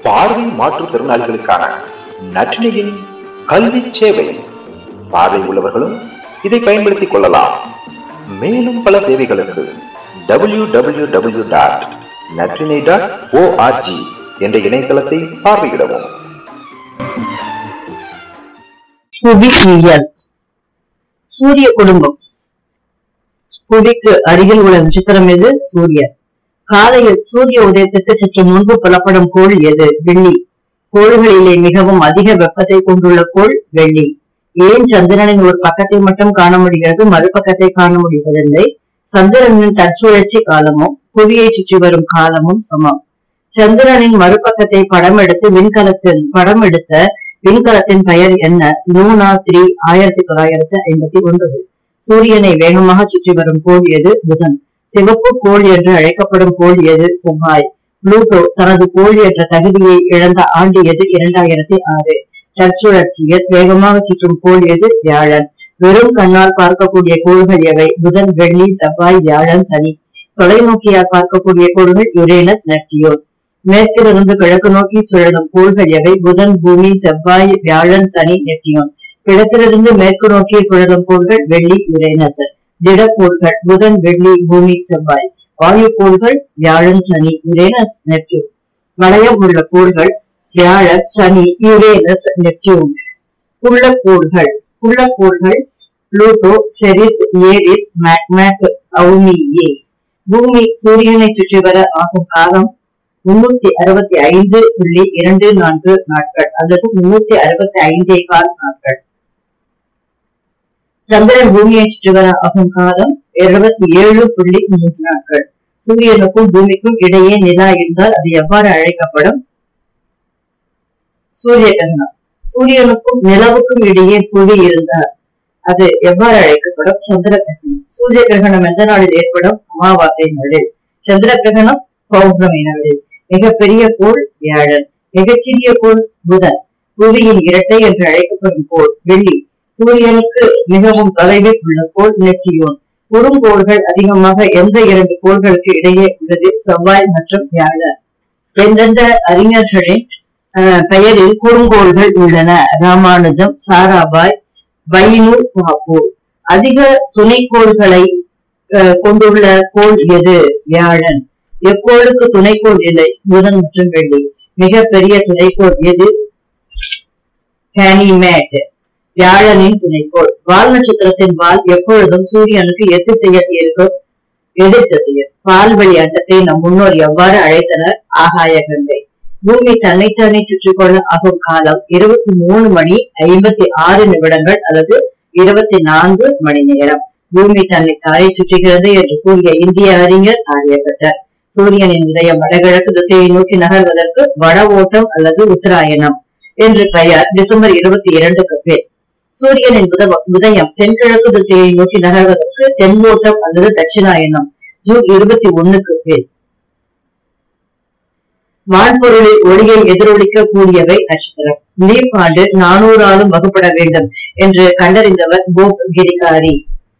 பார்வை மாற்றுத்திறனாளிகளுக்கான நற்றினையின் கல்வி சேவை. பார்வை உள்ளவர்களும் இதை பயன்படுத்திக் கொள்ளலாம். மேலும் பல சேவைகளுக்கு www.natrine.org என்ற இணையதளத்தை பார்வையிடவும். புவியியல். சூரிய குடும்பம். புவிக்கு அருகில் உள்ள நட்சத்திரம் எது? சூரியன். காலையில் சூரிய உதயத்துக்கு சற்று முன்பு புலப்படும் கோள் எது? வெள்ளி. கோள்களிலே மிகவும் அதிக வெப்பத்தை கொண்டுள்ள கோள் வெள்ளி. ஏன் சந்திரனின் ஒரு பக்கத்தை மட்டும் காண முடிகிறது, மறுபக்கத்தை காண முடிவதில்லை? சந்திரனின் தற்சுழற்சி காலமும் புவியை சுற்றி வரும் காலமும் சமம். சந்திரனின் மறுபக்கத்தை படம் எடுத்த விண்கலத்தின் பெயர் என்ன? லூனா 3 1959. சூரியனை வேகமாக சுற்றி வரும் கோள் எது? புதன். சிவப்பு கோள் என்று அழைக்கப்படும் கோள் எது? செவ்வாய். புளூட்டோ தனது கோள் என்ற தகுதியை இழந்த ஆண்டு எது? 2006. தற்சுழற்சியில் வேகமாக சுற்றும் கோள் எது? வியாழன். வெறும் கண்ணால் பார்க்கக்கூடிய கோள்கள் எவை? புதன், வெள்ளி, செவ்வாய், வியாழன், சனி. தொலைநோக்கியால் பார்க்கக்கூடிய கோள்கள் யுரேனஸ், நெப்டியூன். மேற்கிலிருந்து கிழக்கு நோக்கி சுழலும் கோள்கள் எவை? புதன், பூமி, செவ்வாய், வியாழன், சனி, நெப்டியூன். கிழக்கிலிருந்து மேற்கு நோக்கி சுழலும் கோள்கள் வெள்ளி, யுரேனஸ். திடக்கோள்கள் புதன், வெள்ளி, பூமி, செவ்வாய். வாயு கோள்கள் வியாழன், சனி, யுரேனஸ், நெப்டியூன். வளையம் உள்ள கோள்கள் வியாழன், சனி, யுரேனஸ், நெப்டியூன். புள்ளக்கோள்கள் Pluto, Ceres, Eris, Makemake, Haumea. பூமி சூரியனை சுற்றி வர ஆகும் காலம் 365.24 நாட்கள் அல்லது 365.25 நாட்கள். சந்திரன் பூமியை சுற்றி வர ஆகும் காலம் 77.3 நாட்கள். சூரியனுக்கும் பூமிக்கும் இடையே நிலா இருந்தால் அது எவ்வாறு அழைக்கப்படும்? சூரிய கிரகணம். சூரியனுக்கும் நிலவுக்கும் இடையே புவி இருந்தால் அது எவ்வாறு அழைக்கப்படும்? சந்திர கிரகணம். சூரிய கிரகணம் எந்த நாளில் ஏற்படும்? அமாவாசை நாளில். சந்திர கிரகணம் பௌர்ணமி நாளில். மிகப்பெரிய கோள் வியாழன். மிகச்சிறிய கோள் புதன். புவியின் இரட்டை என்று அழைக்கப்படும் கோள் வெள்ளி. சூரியனுக்கு மிகவும் தொலைவில் உள்ள கோள் நெப்டியூன். குறுங்கோள்கள் அதிகமாக எந்த 2 கோள்களுக்கு இடையே உள்ளது? செவ்வாய் மற்றும் வியாழன். எந்தெந்த அறிஞர்களின் பெயரில் குறுங்கோள்கள் உள்ளன? ராமானுஜம், சாராபாய், வைனு பாபு. அதிக துணைக்கோள்களை கொண்டுள்ள கோள் எது? வியாழன். எக்கோளுக்கு துணைக்கோள் இல்லை? புதன் மற்றும் வெள்ளி. மிகப்பெரிய துணைக்கோள் எது? கானிமேட். வியாழனின் துணைக்கோள். வால் நட்சத்திரத்தின் வால் எப்பொழுதும் சூரியனுக்கு எதிர்த்திசையில் இருக்கும். எதிர்த்திசையில். பால்வழி அண்டத்தை நம் முன்னோர் எவ்வாறு அழைத்தனர்? ஆகாய கங்கை. பூமி தன்னைத்தானே சுற்றிக் கொள்ள ஆகும் காலம் 23:56 அல்லது 24 மணி நேரம். பூமி தன்னை தாயை சுற்றுகிறது என்று கூறிய இந்திய அறிஞர் ஆரியப்பட்டர். சூரியனின் உதயம் வடகிழக்கு திசையை நோக்கி நகர்வதற்கு வட ஓட்டம் அல்லது உத்தராயணம் என்று பெயர். டிசம்பர் 22க்கு பேர். சூரியனின் உதயம் தென்கிழக்கு திசையை நோக்கி நகர்வதற்கு தென்னோட்டம் அல்லது தட்சிணாயனம். ஜூன் 21க்கு பேர். வான்பொருளில் ஒளியை எதிரொலிக்க கூடியவை நட்சத்திரம். லீப் ஆண்டு 400 வகுப்பட வேண்டும் என்று கண்டறிந்தவர் போப் கிரிகாரி.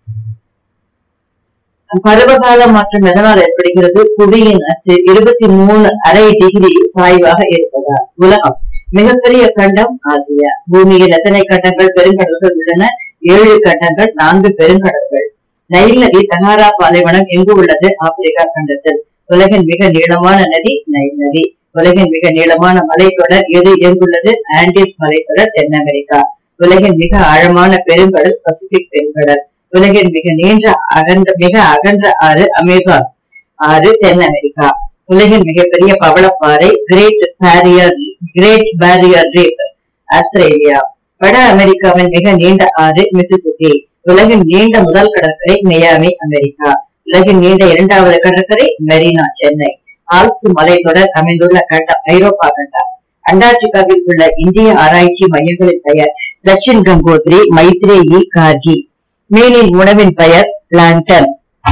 பருவகால மாற்றம் எதனால் ஏற்படுகிறது? புவியின் அச்சு 23.5 டிகிரி சாய்வாக இருப்பதால். உலகம். மிகப்பெரிய கண்டம் ஆசியா. பூமியில் எத்தனை கண்டங்கள், பெருங்கடல்கள் உள்ளன? 7 கண்டங்கள், 4 பெருங்கடல்கள். நைல் நதி சஹாரா பாலைவனம் எங்கு உள்ளது? ஆப்பிரிக்கா கண்டத்தில். உலகின் மிக நீளமான நதி நைல் நதி. உலகின் மிக நீளமான மலைத்தொடர் எது? எங்குள்ளது? ஆண்டிஸ் மலைத்தொடர், தென் அமெரிக்கா. உலகின் மிக ஆழமான பெருங்கடல் பசிபிக் பெருங்கடல். உலகின் மிக அகன்ற ஆறு அமேசான் ஆறு, தென் அமெரிக்கா. உலகின் மிகப்பெரிய பவளப்பாறை கிரேட் பேரியர் ரீஃப், ஆஸ்திரேலியா. வட அமெரிக்காவின் மிக நீண்ட ஆறு மிசிசிப்பி. உலகின் நீண்ட முதல் கடற்கரை மியாமி, அமெரிக்கா. உலகின் நீண்ட 2வது கடற்கரை மெரினா, சென்னை. ஆல்ப்ஸ் மலைத்தொடர் அமைந்துள்ள கண்டம் ஐரோப்பா கண்டம். அண்டார்டிகாவில் உள்ள இந்திய ஆராய்ச்சி மையங்களின் பெயர் தட்சின் கங்கோத்ரி, மைத்ரேயி, கார்கி. மீனின் உணவின் பெயர் பிளாங்டன்.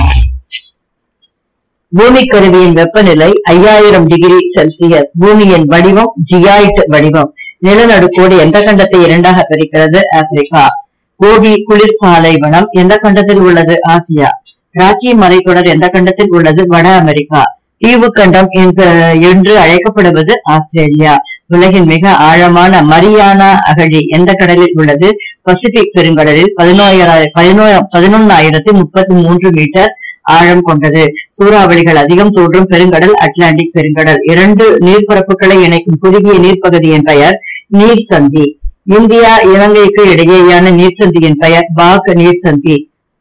பூமி கருவியின் வெப்பநிலை 5000 டிகிரி செல்சியஸ். பூமியின் வடிவம் ஜியாய்ட் வடிவம். நிலநடுக்கோடு எந்த கண்டத்தை 2ஆக பிரிக்கிறது? ஆப்பிரிக்கா. கோபி குளிர் பாலைவனம் எந்த கண்டத்தில் உள்ளது? ஆசியா. ராக்கி மலைத்தொடர் எந்த கண்டத்தில் உள்ளது? வட அமெரிக்கா. ஈவு கண்டம் என்று அழைக்கப்படுவது ஆஸ்திரேலியா. உலகின் மிக ஆழமான மரியானா அகழி எந்த கடலில் உள்ளது? பசிபிக் பெருங்கடலில் 11,033 மீட்டர் ஆழம் கொண்டது. சூறாவளிகள் அதிகம் தோன்றும் பெருங்கடல் அட்லாண்டிக் பெருங்கடல். 2 நீர்ப்பரப்புகளை இணைக்கும் குறுகிய நீர்ப்பகுதியின் பெயர் நீர்சந்தி. இந்தியா இலங்கைக்கு இடையேயான நீர்சந்தியின் பெயர் பாக் நீர்சந்தி.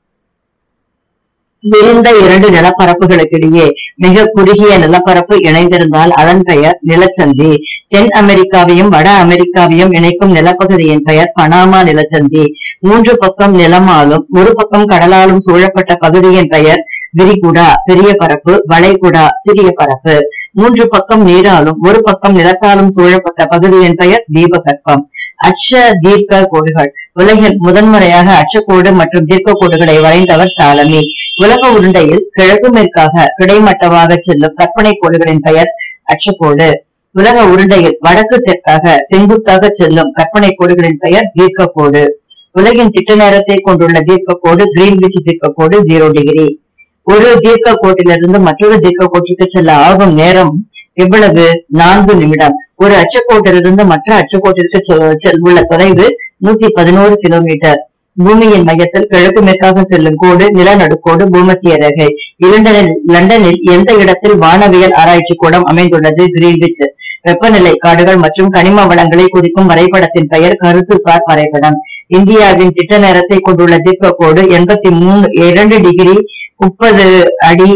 விரிந்த 2 நிலப்பரப்புகளுக்கிடையே மிக குறுகிய நிலப்பரப்பு இணைந்திருந்தால் அதன் பெயர் நிலச்சந்தி. தென் அமெரிக்காவையும் வட அமெரிக்காவையும் இணைக்கும் நிலப்பகுதியின் பெயர் பனாமா நிலச்சந்தி. 3 பக்கம் நிலமாலும் ஒரு பக்கம் கடலாலும் சூழப்பட்ட பகுதியின் பெயர் விரிகுடா பெரிய பரப்பு, வளைகுடா சிறிய பரப்பு. 3 பக்கம் நீராலும் ஒரு பக்கம் நிலத்தாலும் சூழப்பட்ட பகுதியின் பெயர் தீபகற்பம். அட்ச தீர்க்க கோடுகள். உலகில் முதன்முறையாக அச்சக்கோடு மற்றும் தீர்க்க கோடுகளை வரைந்தவர் தாலமி. உலக உருண்டையில் கிழக்கு மேற்காக கிடைமட்டமாக செல்லும் கற்பனை கோடுகளின் பெயர் அச்சக்கோடு. உலக உருண்டையில் வடக்கு தெற்காக செங்குத்தாக செல்லும் கற்பனை கோடுகளின் பெயர் தீர்க்க கோடு. உலகின் திட்ட நேரத்தை கொண்டுள்ள தீர்க்க கோடு கிரீன்விச் தீர்க்க கோடு 0 டிகிரி. ஒரு தீர்க்க கோட்டிலிருந்து மற்றொரு தீர்க்க கோட்டிற்கு செல்ல ஆகும் நேரம் எவ்வளவு? 4 நிமிடம். ஒரு அச்சக்கோட்டிலிருந்து மற்ற அச்சக்கோட்டிற்கு உள்ள தொலைவு 111 கிலோமீட்டர். பூமியின் மையத்தில் கிழக்கு மேற்காக செல்லும் கோடு நிலநடுக்கோடு பூமத்திய ரேகை. லண்டனில் எந்த இடத்தில் வானவியல் ஆராய்ச்சி கூடம் அமைந்துள்ளது? கிரீன்விச். வெப்பநிலை, காடுகள் மற்றும் கனிம வளங்களை குறிக்கும் வரைபடத்தின் பெயர் கருத்துசார் வரைபடம். இந்தியாவின் திட்ட நேரத்தை கொண்டுள்ள தீர்க்க கோடு 2 டிகிரி 30 அடி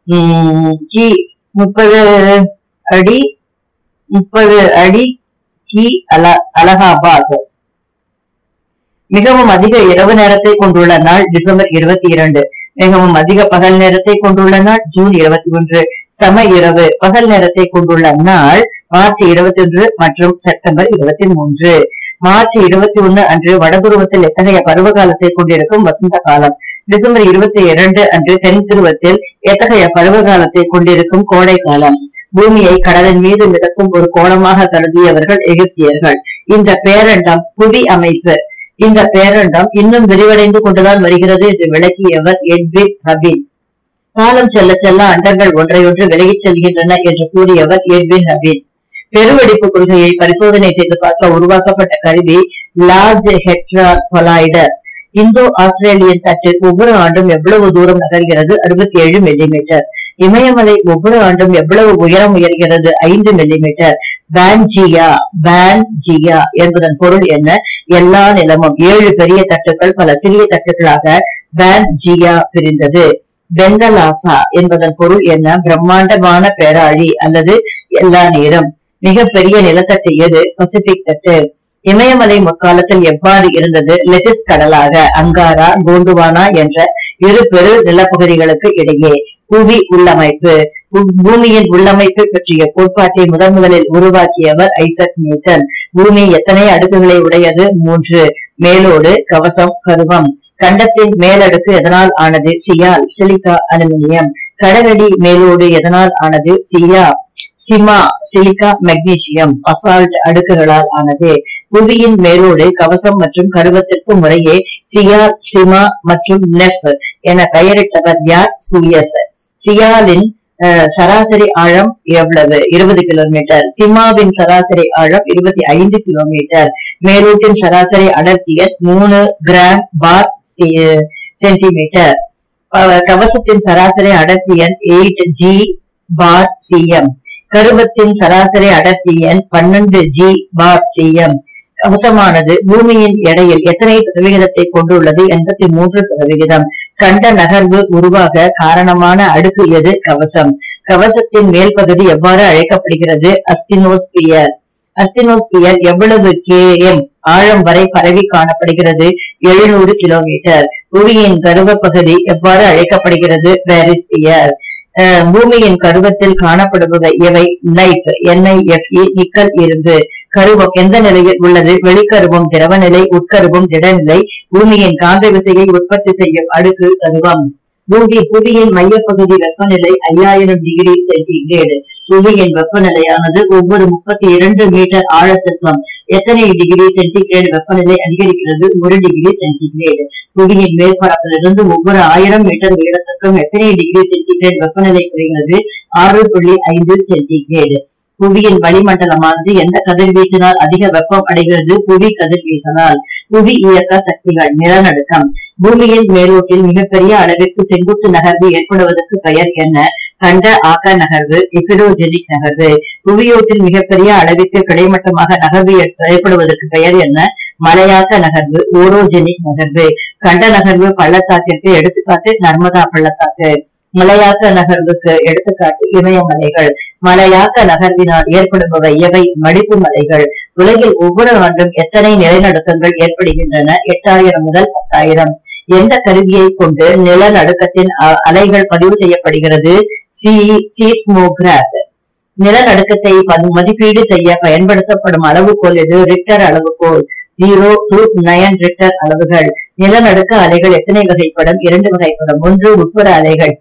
கி அலகாபாத். மிகவும் அதிக இரவு நேரத்தை கொண்டுள்ள நாள் டிசம்பர் 22. மிகவும் அதிக பகல் நேரத்தை கொண்டுள்ள நாள் ஜூன் 21. சம இரவு பகல் நேரத்தை கொண்டுள்ள நாள் மார்ச் 21 மற்றும் செப்டம்பர் 23. மார்ச் 21 அன்று வடதுருவத்தில் எத்தகைய பருவகாலத்தை கொண்டிருக்கும் வசந்த காலம்? டிசம்பர் 22 அன்று தென் துருவத்தில் எத்தகைய பருவகாலத்தை கொண்டிருக்கும் கோடை காலம்? பூமியை கடலின் மீது மிதக்கும் ஒரு கோணமாக கருதியவர்கள் எகிப்தியர்கள். இந்த பேரண்டம் புவி அமைப்பு. இந்த பேரண்டம் இன்னும் விரிவடைந்து கொண்டுதான் வருகிறது என்று விளக்கியவர் எட்வின் ஹபின். காலம் செல்ல செல்ல அண்டங்கள் ஒன்றையொன்று விலகிச் செல்கின்றன என்று கூறியவர் எட்வின் ஹபின். பெருவெடிப்பு கொள்கையை பரிசோதனை செய்து பார்க்க உருவாக்கப்பட்ட கருவி லார்ஜ் ஹெட்ரான் கொலாய்டர். இந்தோ ஆஸ்திரேலியன் தட்டு ஒவ்வொரு ஆண்டும் எவ்வளவு தூரம் நகர்கிறது? 67 மில்லிமீட்டர். இமயமலை ஒவ்வொரு ஆண்டும் எவ்வளவு உயரம் உயர்கிறது? 5 மில்லிமீட்டர். பேன்ஜியா என்பதன் பொருள் என்ன? எல்லா நிலமும். 7 பெரிய தட்டுக்கள் பல சிறிய தட்டுக்களாக பேன்ஜியா பிரிந்தது. பெங்கலாசா என்பதன் பொருள் என்ன? பிரம்மாண்டமான பேராழி அல்லது எல்லா நீரும். மிக பெரிய நிலத்தட்டு எது? பசிபிக் தட்டு. இமயமலை முற்காலத்தில் எவ்வாறு இருந்தது? லெட்டிஸ் கடலாக. அங்காரா, கோண்டுவானா என்ற 2 பெரு நிலப்பகுதிகளுக்கு இடையே. புவி உள்ளமைப்பு. பூமியின் உள்ளமைப்பு பற்றிய கோட்பாட்டை முதலில் உருவாக்கியவர் ஐசக் நியூட்டன். பூமி எத்தனை அடுக்குகளை உடையது? 3. மேலோடு, கவசம், கருவம். கண்டத்தின் மேலடுக்கு எதனால் ஆனது? சியால், சிலிக்கா, அலுமினியம். கடலடி மேலோடு எதனால் ஆனது? சிமா, சிலிக்கா, மெக்னீசியம், பசால்ட் அடுக்குகளால் ஆனது. புவியின் மேலோடு, கவசம் மற்றும் கருவத்திற்கு முறையே சியால், சிமா மற்றும் நெஃப் என பெயரிட்டவர் யார்? சூயஸ். சியாலின் சராசரி ஆழம் எவ்வளவு? 20 கிலோமீட்டர். சிமாவின் சராசரி ஆழம் 25 கிலோமீட்டர். மேலோட்டின் சராசரி அடர்த்தியன் 3 கிராம் பார் சென்டிமீட்டர். கவசத்தின் சராசரி அடர்த்தியன் 8 ஜி பார் சிஎம். கருவத்தின் சராசரி அடர்த்தியன் 12 ஜி பார் சிஎம். கவசமானது பூமியின் எடையில் எத்தனை சதவிகிதத்தை கொண்டுள்ளது? 83%. கண்ட நகர்வு உருவாக காரணமான அடுக்கு எது? கவசம். கவசத்தின் மேல் பகுதி எவ்வாறு அழைக்கப்படுகிறது? அஸ்தினோஸ்பியர். அஸ்தினோஸ்பியர் எவ்வளவு km ஆழம் வரை பரவி காணப்படுகிறது? 700 கிலோமீட்டர். புவியின் கருவ பகுதி எவ்வாறு அழைக்கப்படுகிறது? பேரிஸ்பியர். பூமியின் கருவத்தில் காணப்படுபவை எவை? நைஃப், NIFE, நிக்கல், இரும்பு. கருவம் எந்த நிலையில் உள்ளது? வெளிக்கருவம் திரவ நிலை, உட்கருவம் திடநிலை. பூமியின் காந்த விசையை உற்பத்தி செய்யும் அடுக்கு கருவம். புவியின் மையப்பகுதி வெப்பநிலை 5000 டிகிரி சென்டிகிரேடு. புவியின் வெப்பநிலையானது ஒவ்வொரு 32 மீட்டர் ஆழத்திற்கும் எத்தனை டிகிரி சென்டிகிரேடு வெப்பநிலை அதிகரிக்கிறது? 1 டிகிரி சென்டிகிரேடு. புவியின் மேற்பரப்பிலிருந்து ஒவ்வொரு 1000 மீட்டர் உயரத்திற்கும் எத்தனை டிகிரி சென்டிகிரேடு வெப்பநிலை குறைகிறது? 6.5 சென்டிகிரேடு. புவியின் வளிமண்டலமானது எந்த கதிர்வீச்சினால் அதிக வெப்பம் அடைகிறது? புவி கதிர்வீச்சினால். புவி இயக்க சக்திகள். நிலநடுக்கம். பூமியின் மேலோட்டில் மிகப்பெரிய அளவிற்கு செங்குத்து நகர்வு ஏற்படுவதற்கு பெயர் என்ன? கண்ட ஆக்க நகர்வு, எபிடோஜெனிக் நகர்வு. புவியோட்டில் மிகப்பெரிய அளவிற்கு கிடைமட்டமாக நகர்வு ஏற்படுவதற்கு பெயர் என்ன? மலையாக்க நகர்வு, ஓரோஜெனிக் நகர்வு. கண்ட நகர்வு பள்ளத்தாக்கிற்கு எடுத்துக்காட்டு நர்மதா பள்ளத்தாக்கு. மலையாக்க நகர்வுக்கு எடுத்துக்காட்டு இமயமலைகள். மலையாக்க நகர்வினால் ஏற்படுபவை எவை? மடிப்பு மலைகள். உலகில் ஒவ்வொரு ஆண்டும் எத்தனை நிலநடுக்கங்கள் ஏற்படுகின்றன? 8000 முதல் 10,000. எந்த கருவியை கொண்டு நிலநடுக்கத்தின் அலைகள் பதிவு செய்யப்படுகிறது? சீஸ்மோகிராஃப். நிலநடுக்கத்தை மதிப்பீடு செய்ய பயன்படுத்தப்படும் அளவுகோல் எது? ரிக்டர் அளவுகோல். 0 to 9 ரிக்டர் அளவுகள். நிலநடுக்க அலைகள் எத்தனை வகைப்படும்? 2 வகைப்படும். 1 உட்புற அலைகள்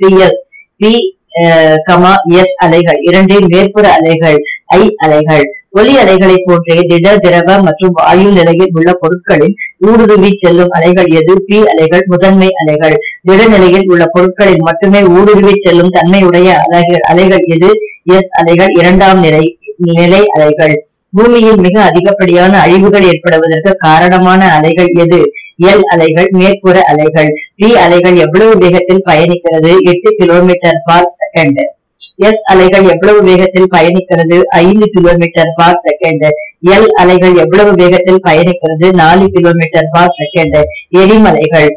P, S அலைகள். 2 மேற்புற அலைகள் I அலைகள். ஒலி அலைகளை போன்றே திட, திரவ மற்றும் வாயு நிலையில் உள்ள பொருட்களில் ஊடுருவி செல்லும் அலைகள் எது? P அலைகள் முதன்மை அலைகள். திட நிலையில் உள்ள பொருட்களில் மட்டுமே ஊடுருவி செல்லும் தன்மையுடைய அலைகள் எது? S அலைகள் இரண்டாம் நிலை அலைகள். பூமியில் மிக அதிகப்படியான அழிவுகள் ஏற்படுவதற்கு காரணமான அலைகள் எது? L அலைகள் மேற்புற அலைகள். P அலைகள் எவ்வளவு வேகத்தில் பயணிக்கிறது? 8 கிலோமீட்டர் பர் செகண்ட். S அலைகள் எவ்வளவு வேகத்தில் பயணிக்கிறது? 5 கிலோமீட்டர் பர் செகண்ட். L அலைகள் எவ்வளவு வேகத்தில் பயணிக்கிறது? 4 கிலோமீட்டர் பர் செகண்ட். எரிமலைகள்.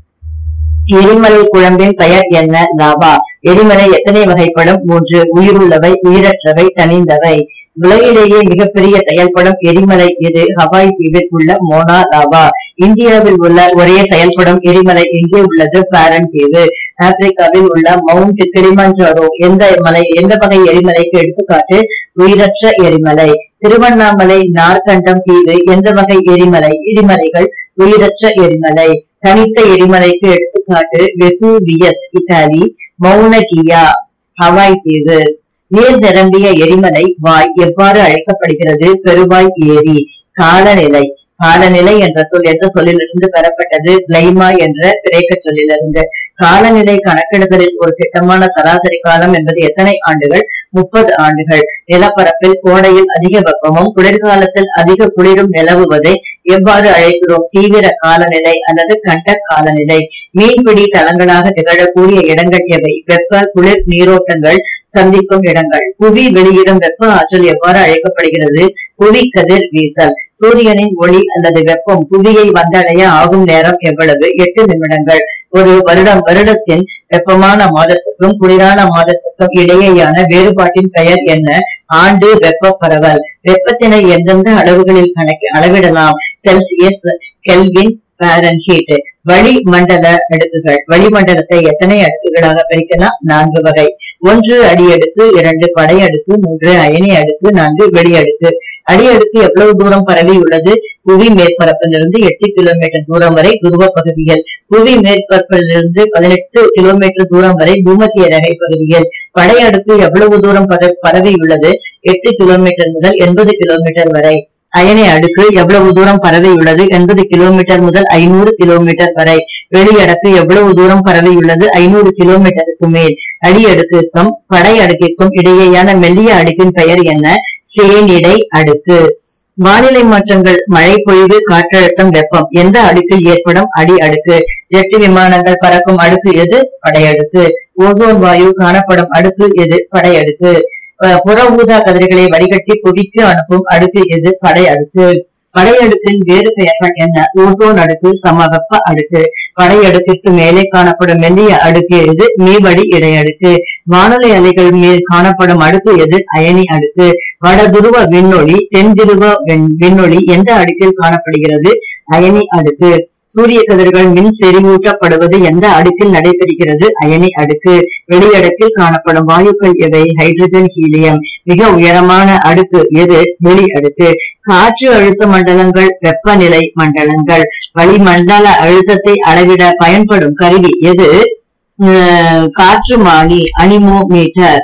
எரிமலை குழம்பின் பெயர் என்ன? லாவா. எரிமலை எத்தனை வகைப்படும்? 3. உயிருள்ளவை, உயிரற்றவை, தனிந்தவை. உலகிலேயே மிகப்பெரிய செயல்படும் எரிமலை எது? ஹவாய் தீவில் உள்ள மோனா லாவா. இந்தியாவில் உள்ள ஒரே செயல்படும் எரிமலை எங்கே உள்ளது? பாரன் தீவு. ஆப்பிரிக்காவில் உள்ள மவுண்ட் கிளிமஞ்சாரோ எந்த வகை எரிமலைக்கு எடுத்துக்காட்டு? உயிரற்ற எரிமலை. திருவண்ணாமலை நார்கண்டம் தீவு எந்த வகை எரிமலைகள்? உயிரற்ற எரிமலை. தனித்த எரிமலைக்கு எடுத்துக்காட்டு வெசூவியஸ் இத்தாலி, மௌனகியா ஹவாய் தீவு. நீர் நிரம்பிய எரிமலை வாய் எவ்வாறு அழைக்கப்படுகிறது? பெருவாய் ஏரி. காலநிலை. காலநிலை என்ற சொல் எந்த சொல்லிலிருந்து பெறப்பட்டது? கிளைமா என்ற கிரேக்க சொல்லிலிருந்து. காலநிலை கணக்கெடுதலில் ஒரு திட்டமான சராசரி காலம் என்பது எத்தனை ஆண்டுகள்? 30 ஆண்டுகள். நிலப்பரப்பில் கோடையில் அதிக வெப்பமும் குளிர்காலத்தில் அதிக குளிரும் நிலவுவதை எவ்வாறு அழைக்கிறோம்? தீவிர காலநிலை அல்லது கண்ட காலநிலை. மீன்பிடி தளங்களாக திகழக்கூடிய இடங்கள் எவை? வெப்ப குளிர் நீரோட்டங்கள் சந்திக்கும் இடங்கள். புவி வெளியிடும் வெப்ப ஆற்றல் எவ்வாறு அழைக்கப்படுகிறது? புவி கதிர் வீசல். சூரியனின் ஒளி அல்லது வெப்பம் புவியை வந்தடைய ஆகும் நேரம் எவ்வளவு? 8 நிமிடங்கள். ஒரு வருடத்தின் வெப்பமான மாதத்துக்கும் குளிரான மாதத்துக்கும் இடையேயான வேறுபாட்டின் பெயர் என்ன? ஆண்டு வெப்ப பரவல். வெப்பத்தினை எந்தெந்த அளவுகளில் அளவிடலாம்? Celsius, Kelvin, Fahrenheit. வளிமண்டல அடுக்குகள். வளிமண்டலத்தை எத்தனை அடுக்குகளாக பிரிக்கலாம்? 4 வகை. 1 அடி அடுக்கு, 2 படை அடுக்கு, 3 அயனி அடுக்கு, 4 வெளி அடுக்கு. அடி அடுக்கு எவ்வளவு தூரம் பரவி உள்ளது? புவி மேற்பரப்பிலிருந்து 8 கிலோமீட்டர் தூரம் வரை துருவ பகுதிகள். புவி மேற்பரப்பிலிருந்து 18 கிலோமீட்டர் தூரம் வரை பூமத்திய ரேகை பகுதிகள். படை அடுக்கு எவ்வளவு தூரம் பரவி உள்ளது? 8 கிலோமீட்டர் முதல் 80 கிலோமீட்டர் வரை. அயனி அடுக்கு எவ்வளவு தூரம் பரவி உள்ளது? 80 கிலோமீட்டர் முதல் 500 கிலோமீட்டர் வரை. வெளி அடுக்கு எவ்வளவு தூரம் பரவி உள்ளது? 500 கிலோமீட்டருக்கு மேல். அடி அடுக்குக்கும் படை அடுக்கிற்கும் இடையேயான மெல்லிய அடுக்கின் பெயர் என்ன? சேனிடை அடுக்கு. வானிலை மாற்றங்கள். மழை பொழிவு, காற்றழுத்தம், வெப்பம் எந்த அடுக்கில் ஏற்படும்? அடி அடுக்கு. ஜெட் விமானங்கள் பறக்கும் அடுக்கு எது? படை அடுக்கு. ஓசோன் வாயு காணப்படும் அடுக்கு எது? படை அடுக்கு. புற ஊதா கதிர்களை வடிகட்டி புவிக்கு அனுப்பும் அடுக்கு எது? படை அடுக்கு. படை அடுக்கின் வேறு பெயர்கள் என்ன? ஓசோன் அடுக்கு, சமவெப்ப அடுக்கு. படை அடுக்கிற்கு மேலே காணப்படும் மெல்லிய அடுக்கு எது? மீவடி இடையடுக்கு. வானொலி அலைகள் மேல் காணப்படும் அடுக்கு எது? அயனி அடுக்கு. வட துருவ விண்ணொளி, தென் துருவ விண்ணொளி எந்த அடுக்கில் காணப்படுகிறது? அயனி அடுக்கு. சூரிய கதிர்கள் மின் செறிவூட்டப்படுவது எந்த அடுக்கில் நடைபெறுகிறது? அயனி அடுக்கு. வெளியடுக்கில் காணப்படும் வாயுக்கள் எவை? Hydrogen, helium. மிக உயரமான அடுக்கு எது? வெளி அடுக்கு. காற்று அழுத்த மண்டலங்கள், வெப்பநிலை மண்டலங்கள். வளிமண்டல அழுத்தத்தை அளவிட பயன்படும் கருவி எது? காற்றுமானி, அனிமோமீட்டர்.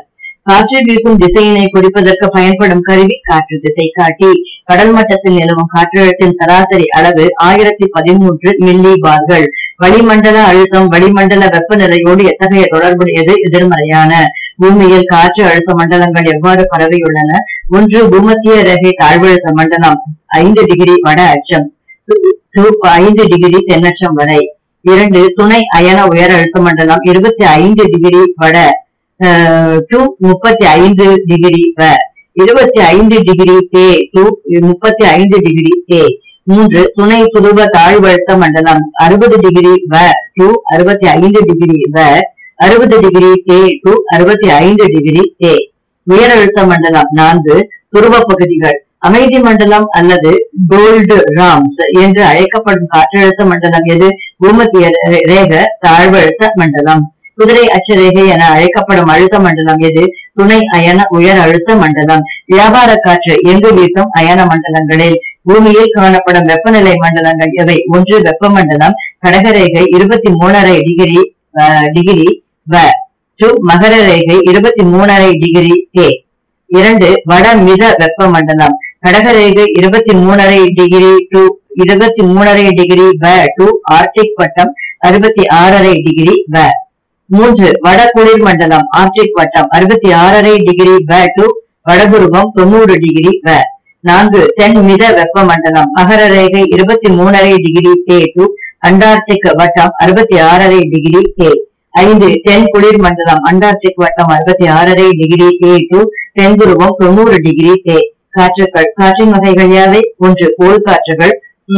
காற்று வீசும் திசையினை குறிப்பதற்கு பயன்படும் கருவி காற்று திசை காட்டி. கடல் மட்டத்தில் நிலவும் காற்றழுத்தின் சராசரி அளவு 1013 மில்லி பார்கள். வளிமண்டல அழுத்தம் வளிமண்டல வெப்பநிலையோடு எத்தகைய தொடர்புடையது? எதிர்மறையான. பூமியில் காற்று அழுத்த மண்டலங்கள் எவ்வாறு பரவியுள்ளன? 1. பூமத்திய ரேகை தாழ்வழுத்த மண்டலம் 5 டிகிரி வட அச்சம் 5 டிகிரி தென்னச்சம் வரை. 2. துணை அயன உயர் அழுத்த மண்டலம் 25 டிகிரி வட 35 டிகிரி வ 25 டிகிரி தே 35 டிகிரி தே. 3. துணை துருவ தாழ்வழுத்த மண்டலம் 60 டிகிரி வ 65 டிகிரி வ 60 டிகிரி தே 65 டிகிரி தே. உயர் அழுத்த மண்டலம் 4. துருவ பகுதிகள். அமைதி மண்டலம் அல்லது கோல்டு ராம்ஸ் என்று அழைக்கப்படும் காற்றழுத்த மண்டலம் எது? பூமத்திய ரேக தாழ்வழுத்த மண்டலம். குதிரை அச்சரேகை என அழைக்கப்படும் அழுத்த மண்டலம் எது? துணை அயன உயர் அழுத்த மண்டலம். வியாபார காற்று எங்கு வீசும்? அயன மண்டலங்களில். பூமியில் காணப்படும் வெப்பநிலை மண்டலங்கள் எவை? 1. வெப்பமண்டலம் கடகரேகை 23.5 டிகிரி வ 2. மகர ரேகை 23.5 டிகிரி தே. 2. வட மித வெப்பமண்டலம் கடகரேகை 23.5 டிகிரி 23.5 டிகிரி வ 2. ஆர்டிக் வட்டம் 66.5 டிகிரி வ. 3. வட குளிர் மண்டலம் ஆர்டிக் வட்டம் 66.5 டிகிரி வ 2. வடதுருவம் 90 டிகிரி வ. 4. தென் மித வெப்பமண்டலம் மகர ரேகை 23.5 டிகிரி தே 2. அண்டார்டிக் வட்டம் 66.5 டிகிரி தே. 5. தென் குளிர் மண்டலம் அண்டார்டிக் வட்டம் 66.5 டிகிரி தே 2. தென் துருவம் 90 டிகிரி தே. காற்றுகள். காற்றின் வகைகள் யாவை? 1. கோள் காற்றுகள்.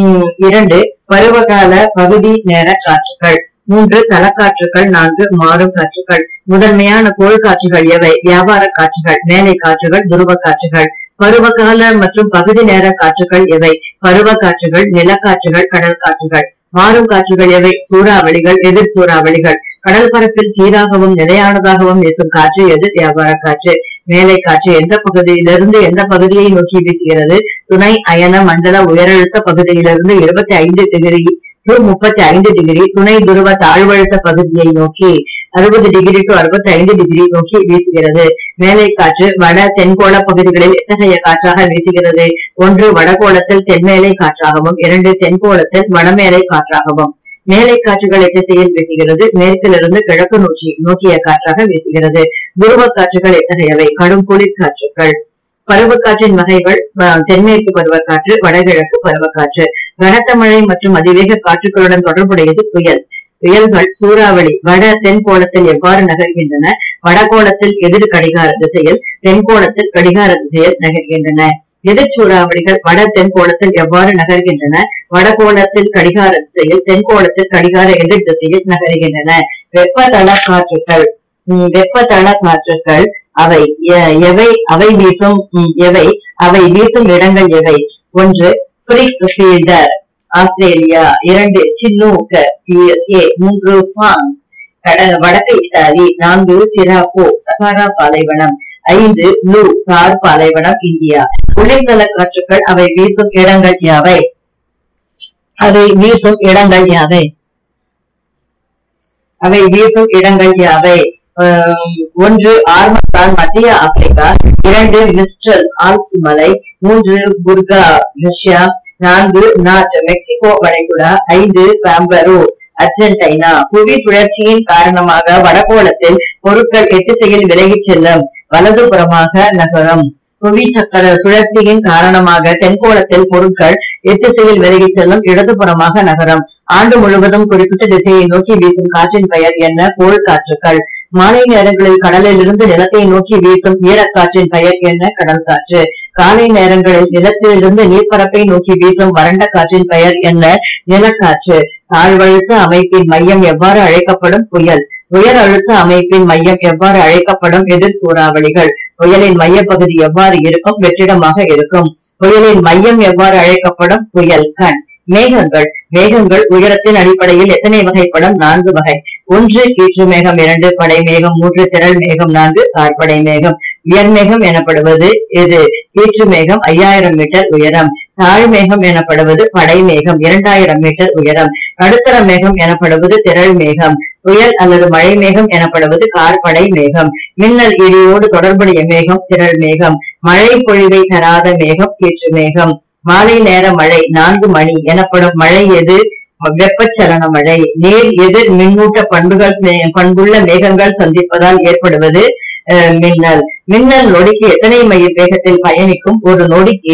2. பருவகால பகுதி நேர காற்றுகள். 3. தலக்காற்றுகள். 4. மாறும் காற்றுகள். முதன்மையான கோள் காற்றுகள் எவை? வியாபார காற்றுகள், மேலை காற்றுகள், துருவ காற்றுகள். பருவகால மற்றும் பகுதி நேர காற்றுகள் எவை? பருவ காற்றுகள், நிலக்காற்றுகள், கடல் காற்றுகள். மாறும் காற்றுகள் எவை? சூறாவளிகள், எதிர் சூறாவளிகள். கடல் பரப்பில் சீராகவும் நிலையானதாகவும் வீசும் காற்று எது? வியாபார காற்று. மேலை காற்று எந்த பகுதியிலிருந்து எந்த பகுதியை நோக்கி வீசுகிறது? துணை அயன மண்டல உயரழுத்த பகுதியிலிருந்து 25 டிகிரி 35 டிகிரி துணை துருவ தாழ்வழுத்த பகுதியை நோக்கி 60 டிகிரி 65 டிகிரி நோக்கி வீசுகிறது. மேலை காற்று வட தென்கோள பகுதிகளில் எத்தகைய காற்றாக வீசுகிறது? 1. வடகோளத்தில் தென்மேலை காற்றாகவும் 2. தென்கோளத்தில் வடமேலை காற்றாகவும். மேலை காற்றுகள் எத்திசையில் வீசுகிறது? மேற்கிலிருந்து கிழக்கு நோக்கிய காற்றாக வீசுகிறது. துருவ காற்றுகள் எத்தகையவை? கடும் குளிர் காற்றுகள். பருவக்காற்றின் வகைகள் தென்மேற்கு பருவக்காற்று, வடகிழக்கு பருவக்காற்று. கனத்த மழை மற்றும் அதிவேக காற்றுகளுடன் தொடர்புடையது புயல். புயல்கள் சூறாவளி வட தென்கோளத்தில் எவ்வாறு நகர்கின்றன? வடகோளத்தில் எதிர் கடிகார திசையில், தென்கோளத்தில் கடிகார திசையில் நகர்கின்றன. எதிர் சூறாவளிகள் வட தென்கோளத்தில் எவ்வாறு நகர்கின்றன? வடகோளத்தில் கடிகார திசையில், தென்கோளத்தில் கடிகார எதிர் திசையில் நகர்கின்றன. வெப்பதள காற்றுகள். வெப்பதள காற்றுகள் அவை வீசும் இடங்கள் எவை? 1. Brickfielder Australia. 2. Chinook USA. 3. Foehn வடக்கு இத்தாலி. 4. சிராகோ சகாரா பாலைவனம். 5. ப்ளூ தார் பாலைவனம் இந்தியா. குளிர்தல காற்றுகள் அவை வீசும் இடங்கள் யாவை? 1. ஆர்மஸ்தான் மத்திய ஆப்பிரிக்கா. 2. மிஸ்டல் ஆல்ப்ஸ் மலை. 3. புர்கா ரஷ்யா. 4. நார்த் மெக்சிகோ வளைகுடா. 5. Pampero Argentina. புவி சுழற்சியின் காரணமாக வடகோளத்தில் பொருட்கள் எத்திசையில் விலகிச் செல்லும், வலதுபுறமாக நகரும். புவி சக்கர சுழற்சியின் காரணமாக தென்கோளத்தில் பொருட்கள் எத்திசையில் விலகிச் செல்லும், இடதுபுறமாக நகரும். ஆண்டு முழுவதும் குறிப்பிட்ட திசையை நோக்கி வீசும் காற்றின் பெயர் என்ன? கோள் காற்றுகள். மாலை நேரங்களில் கடலில் இருந்து நிலத்தை நோக்கி வீசும் ஈரக்காற்றின் பெயர் என்ன? கடல் காற்று. காலை நேரங்களில் நிலத்திலிருந்து நீர்ப்பரப்பை நோக்கி வீசும் வறண்ட காற்றின் பெயர் என்ன? நிலக்காற்று. தாழ்வழுத்த அமைப்பின் மையம் எவ்வாறு அழைக்கப்படும்? புயல். உயர் அழுத்த அமைப்பின் மையம் எவ்வாறு அழைக்கப்படும்? எதிர் சூறாவளிகள். புயலின் மையப்பகுதி எவ்வாறு இருக்கும்? வெற்றிடமாக இருக்கும். புயலின் மையம் எவ்வாறு அழைக்கப்படும்? புயல் கண். மேகங்கள். மேகங்கள் உயரத்தின் அடிப்படையில் எத்தனை வகைப்படும்? 4 வகை. 1. கீற்று மேகம். 2. படை மேகம். 3. திரள் மேகம். 4. கார்படை மேகம். உயர்மேகம் எனப்படுவது எது? கீற்று மேகம் 5000 மீட்டர் உயரம். தாழ்மேகம் எனப்படுவது படை மேகம் 2000 மீட்டர் உயரம். நடுத்தர மேகம் எனப்படுவது திரள் மேகம் புயல் அல்லது மழை மேகம் எனப்படுவது கார்படை மேகம். மின்னல் இடியோடு தொடர்புடைய மேகம் திரள் மேகம். மழை பொழிவை தராத மேகம் கீற்று மேகம். மாலை நேர மழை 4 மணி எனப்படும் மழை எது? வெப்பச்சலன மழை. நேர் எதிர் மின்னூட்ட பண்புள்ள மேகங்கள் சந்திப்பதால் ஏற்படுவது மின்னல். மின்னல் நொடிக்கு எத்தனை மைல் வேகத்தில் பயணிக்கும்? ஒரு நொடிக்கு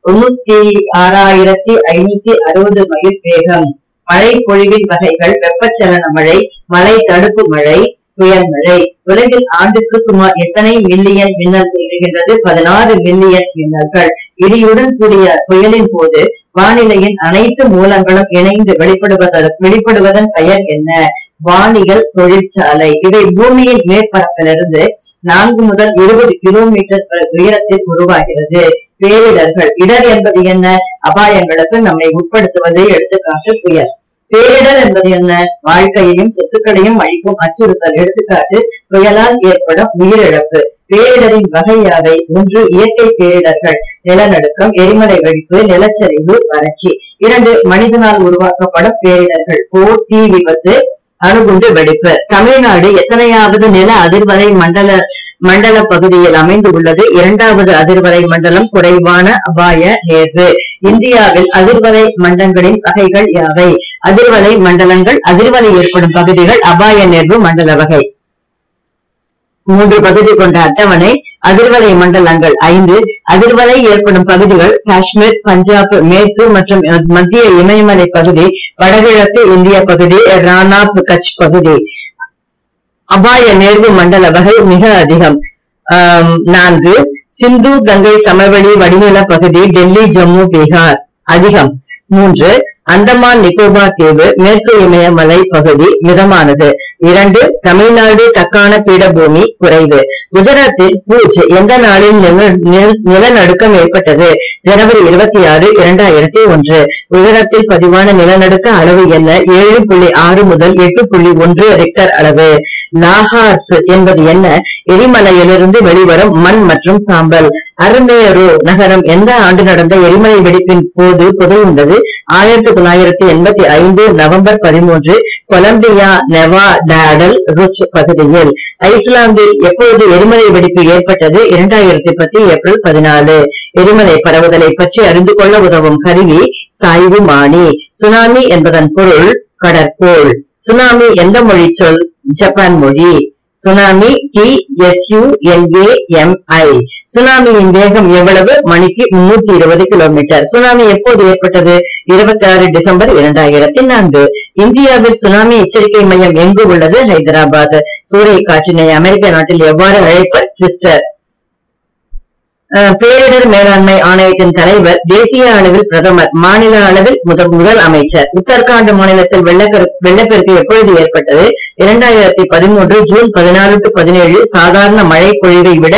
96,560 மைல் வேகம். மழை பொழிவின் வகைகள்: வெப்பச்சலன மழை, மழை தடுப்பு மழை, புயல் மழை. உலகில் ஆண்டுக்கு சுமார் எத்தனை மில்லியன் மின்னல் தோன்றுகின்றது? 16 மில்லியன் மின்னல்கள். இடியுடன் கூடிய புயலின் போது வானிலையின் அனைத்து மூலங்களும் இணைந்து வெளிப்படுவதன் பெயர் என்ன? வானியல் தொழிற்சாலை. இவை பூமியின் மேற்பரப்பிலிருந்து 4 முதல் 20 கிலோமீட்டர் உயரத்தில் உருவாகிறது. பேரிடர்கள். இடர் என்பது என்ன? அபாயங்களுக்கு நம்மை உட்படுத்துவதை எடுத்துக்காட்டு புயல். பேரிடர் என்பது என்ன? வாழ்க்கையையும் சொத்துக்களையும் அழிக்கும் அச்சுறுத்தல். எடுத்துக்காட்டு புயலால் ஏற்படும் உயிரிழப்பு. பேரிடரின் வகை யாவை? 1 இயற்கை பேரிடர்கள்: நிலநடுக்கம், எரிமலை வெடிப்பு, நிலச்சரிவு, வறட்சி. 2 மனிதனால் உருவாக்கப்படும் பேரிடர்கள்: போர், தீ விபத்து, அணுகுண்டு வெடிப்பு. தமிழ்நாடு எத்தனையாவது நில அதிர்வரை மண்டல பகுதியில் அமைந்து உள்ளது? 2வது அதிர்வரை மண்டலம். குறைவான அபாய நேர்வு. இந்தியாவில் அதிர்வரை மண்டலங்களின் வகைகள் யாவை? அதிர்வலை மண்டலங்கள், அதிர்வலை ஏற்படும் பகுதிகள், அபாய நேர்வு மண்டல வகை. 3 பகுதி கொண்ட அட்டவணை. அதிர்வலை மண்டலங்கள் 5. அதிர்வலை ஏற்படும் பகுதிகள்: காஷ்மீர், பஞ்சாப், மேற்கு மற்றும் மத்திய இமயமலை பகுதி, வடகிழக்கு இந்திய பகுதி, ரானாப் கட்ச் பகுதி. அபாய நேர்வு மண்டல வகை மிக அதிகம். 4 சிந்து கங்கை சமவெளி வடிநில பகுதி, டெல்லி, ஜம்மு, பீகார் அதிகம். 3 அந்தமான் நிக்கோபார் தீவு, மேற்கு இமயமலை பகுதி மிதமானது. 2 தமிழ்நாடு தக்கான பீடபூமி குறைவு. குஜராத்தில் பூஜ் எந்த நாளில் நிலநடுக்கம் ஏற்பட்டது? ஜனவரி 26, 2001. குஜராத்தில் பதிவான நிலநடுக்க அளவு என்ன? 7.6 முதல் 8.1 ரிக்டர் அளவு. லாஹார்ஸ் என்பது என்ன? எரிமலையிலிருந்து வெளிவரும் மண் மற்றும் சாம்பல். அர்மேரு நகரம் எந்த ஆண்டு நடந்த எரிமலை வெடிப்பின் போது புதையுண்டது? 1985 நவம்பர் 13 கொலம்பியா நெவாடாடல் ருச் பகுதியில். ஐஸ்லாந்தில் எப்போது எரிமலை வெடிப்பு ஏற்பட்டது? 2010 ஏப்ரல் 14. எரிமலை பரவுதலை பற்றி அறிந்து கொள்ள உதவும் கருவி சாய்வுமானி. சுனாமி என்பதன் பொருள் கடற்கோள். சுனாமி எந்த மொழி சொல்? ஜப்பான் மொழி. Tsunami TSUNAMI. சுனாமியின் வேகம் எவ்வளவு? மணிக்கு 320 கிலோமீட்டர். சுனாமி எப்போது ஏற்பட்டது? 26 டிசம்பர் 2004. இந்தியாவில் சுனாமி எச்சரிக்கை மையம் எங்கு உள்ளது? ஹைதராபாத். சூறை காற்றினை அமெரிக்க நாட்டில் எவ்வாறு அழைப்பர்? ட்விஸ்டர். பேரிடர் மேலாண்மை ஆணையத்தின் தலைவர். தேசிய அளவில் பிரதமர். மாநில அளவில் முதல் அமைச்சர். உத்தரகாண்ட் மாநிலத்தில் வெள்ளப்பெருக்கு எப்பொழுது ஏற்பட்டது? 2013 ஜூன் 14 to 17. சாதாரண மழை பொழிவை விட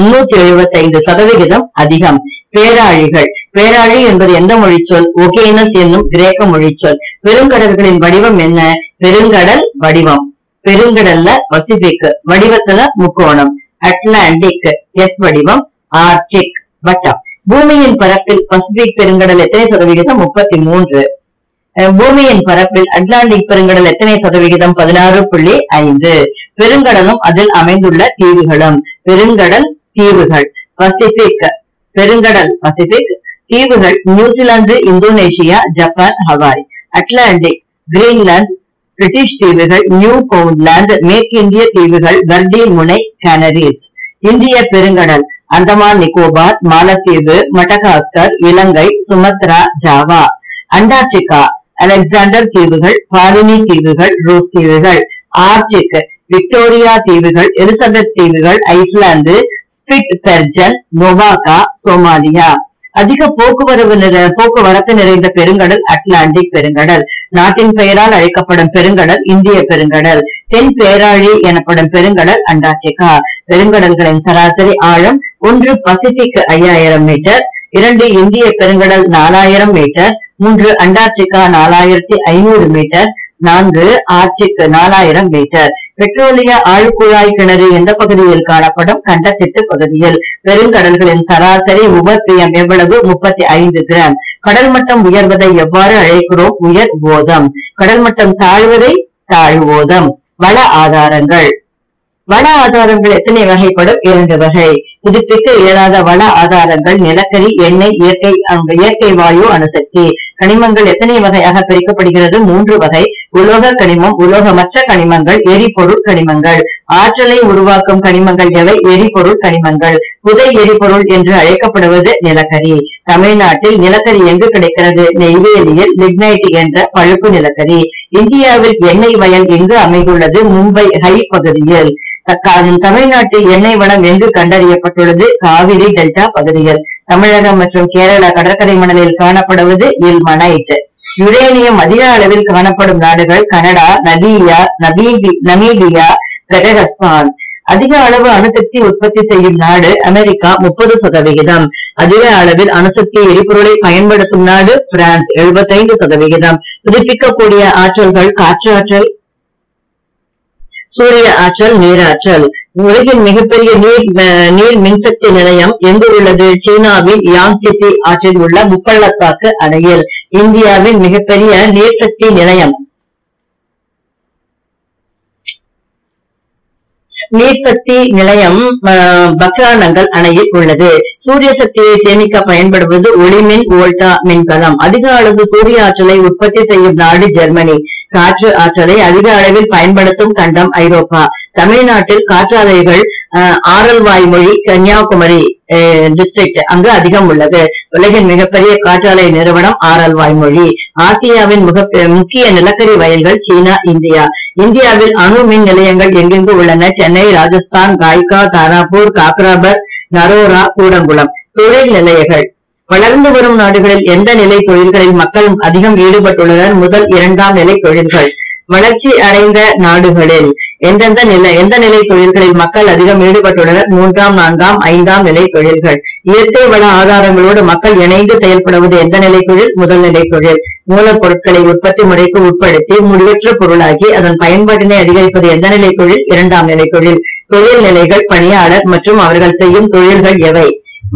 375% அதிகம். பேராழிகள். பேராழி என்பது எந்த மொழி சொல்? ஒகேனஸ் என்னும் கிரேக்க மொழி சொல். பெருங்கடல்களின் வடிவம் என்ன? பெருங்கடல் வடிவம். பெருங்கடல்ல பசிபிக் வடிவத்துல முக்கோணம். அட்லாண்டிக் எஸ் வடிவம். ஆர்டிக் வட்டம். பூமியின் பரப்பில் பசிபிக் பெருங்கடல் எத்தனை சதவிகிதம்? 33. பூமியின் பரப்பில் அட்லாண்டிக் பெருங்கடல் எத்தனை சதவிகிதம்? 16.5. பெருங்கடலும் அதில் அமைந்துள்ள தீவுகளும். பெருங்கடல் தீவுகள் பசிபிக். பெருங்கடல் பசிபிக். தீவுகள் New Zealand, Indonesia, Japan, Hawaii. Atlantic Greenland, British தீவுகள், நியூ பவுண்ட்லாந்து, மேற்கிந்திய தீவுகள், வர்டி முனை, கானரிஸ். இந்திய பெருங்கடல் அந்தமான் நிக்கோபார், மாலத்தீவு, Madagascar, Ilangai, Sumatra, Java. Antarctica Alexander தீவுகள், பாலினி தீவுகள், ரூஸ் தீவுகள். ஆர்டிக் விக்டோரியா தீவுகள், எலிசபெத் தீவுகள், ஐஸ்லாந்து, ஸ்பிட் பெர்ஜன், நோவாகா, சோமாலியா. அதிக போக்குவரத்து நிறைந்த பெருங்கடல் அட்லாண்டிக் பெருங்கடல். நாட்டின் பெயரால் அழைக்கப்படும் பெருங்கடல் இந்திய பெருங்கடல். தென் பேராழி எனப்படும் பெருங்கடல் அண்டார்டிகா. பெருங்கடல்களின் சராசரி ஆழம்: 1 பசிபிக் 5000 மீட்டர், 2 இந்திய பெருங்கடல் 4000 metre, 3 Antarctica 4500 metre, 4 Arctic 4000 metre. பெட்ரோலிய ஆழ்குழாய் கிணறு எந்த பகுதியில் காணப்படும்? கண்டத்திட்டு பகுதியில். பெருங்கடல்களின் சராசரி உபரியம் எவ்வளவு? 35 கிராம். கடல் மட்டம் உயர்வதை எவ்வாறு அழைக்கிறோம்? உயர் ஓதம். கடல் மட்டம் தாழ்வதை தாழ்வோதம். வள ஆதாரங்கள். வள ஆதாரங்கள் எத்தனை வகைப்படும்? 2 வகை. புதுப்பிக்க இயலாத வள ஆதாரங்கள் நிலக்கரி, எண்ணெய், இயற்கை வாயு, அணுசக்தி. கனிமங்கள் எத்தனை வகையாக பிரிக்கப்படுகிறது? 3 வகை. உலோக கனிமம், உலோகமற்ற கனிமங்கள், எரிபொருள் கனிமங்கள். ஆற்றலை உருவாக்கும் கனிமங்கள் எவை? எரிபொருள் கனிமங்கள். புதை எரிபொருள் என்று அழைக்கப்படுவது நிலக்கரி. தமிழ்நாட்டில் நிலக்கரி எங்கு கிடைக்கிறது? நெய்வேலியில் லிக்னைட் என்ற பழுப்பு நிலக்கரி. இந்தியாவில் எண்ணெய் வயல் எங்கு அமைந்துள்ளது? மும்பை ஹை பகுதியில். தமிழ்நாட்டில் எண்ணெய் வளம் எங்கு கண்டறியப்பட்டுள்ளது? காவிரி டெல்டா பகுதியில். தமிழகம் மற்றும் கேரள கடற்கரை மணலில் காணப்படுவது இல்மனைட். யுரேனியம் அதிக அளவில் காணப்படும் நாடுகள் கனடா, நமீபியா, கஜகஸ்தான். அதிக அளவு அணுசக்தி உற்பத்தி செய்யும் நாடு அமெரிக்கா 30%. அதிக அளவில் அணுசக்தி எரிபொருளை பயன்படுத்தும் நாடு பிரான்ஸ் 75%. புதுப்பிக்கக்கூடிய ஆற்றல்கள் காற்றாற்றல், சூரிய ஆற்றல், நீராற்றல். உலகின் மிகப்பெரிய நீர் மின்சக்தி நிலையம் எங்கு உள்ளது? சீனாவின் யாங்சிசி ஆற்றில் உள்ள முப்பள்ளத்தாக்கு அணையில். இந்தியாவின் மிகப்பெரிய நீர்சக்தி நிலையம் பக்ரானங்கல் அணையில் உள்ளது. சூரிய சக்தியை சேமிக்க பயன்படுவது ஒளிமின் வோல்டா மின்கலம். அதிக அளவு சூரிய ஆற்றலை உற்பத்தி செய்யும் நாடு ஜெர்மனி. காற்று ஆற்றலை அதிக அளவில் பயன்படுத்தும் கண்டம் ஐரோப்பா. தமிழ்நாட்டில் காற்றாலைகள் ஆரல் வாய்மொழி, கன்னியாகுமரி டிஸ்ட்ரிக்ட் அங்கு அதிகம் உள்ளது. உலகின் மிகப்பெரிய காற்றாலை நிறுவனம் ஆரல் வாய்மொழி. ஆசியாவின் முக்கிய நிலக்கரி வயல்கள் சீனா, இந்தியா. இந்தியாவில் அணு மின் நிலையங்கள் எங்கெங்கு உள்ளன? சென்னை, ராஜஸ்தான், காய்கா, தாராப்பூர், காக்ராபர், நரோரா, கூடங்குளம். தொழில் நிலையங்கள். வளர்ந்து வரும் நாடுகளில் எந்த நிலை தொழில்களில் மக்கள் அதிகம் ஈடுபட்டுள்ளனர்? முதல் 2ஆம் நிலை தொழில்கள். வளர்ச்சி அடைந்த நாடுகளில் எந்த நிலை தொழில்களில் மக்கள் அதிகம் ஈடுபட்டுள்ளனர்? 3ஆம், 4ஆம், 5ஆம் நிலை தொழில்கள். இயற்கை வள ஆதாரங்களோடு மக்கள் இணைந்து செயல்படுவது எந்த நிலை தொழில்? முதல் நிலை தொழில். மூலப்பொருட்களை உற்பத்தி முறைக்கு உட்படுத்தி முடிவற்ற பொருளாக்கி அதன் பயன்பாட்டினை அதிகரிப்பது எந்த நிலை தொழில்? 2ஆம் நிலை தொழில். தொழில் நிலைகள், பணியாளர் மற்றும் அவர்கள் செய்யும் தொழில்கள் எவை?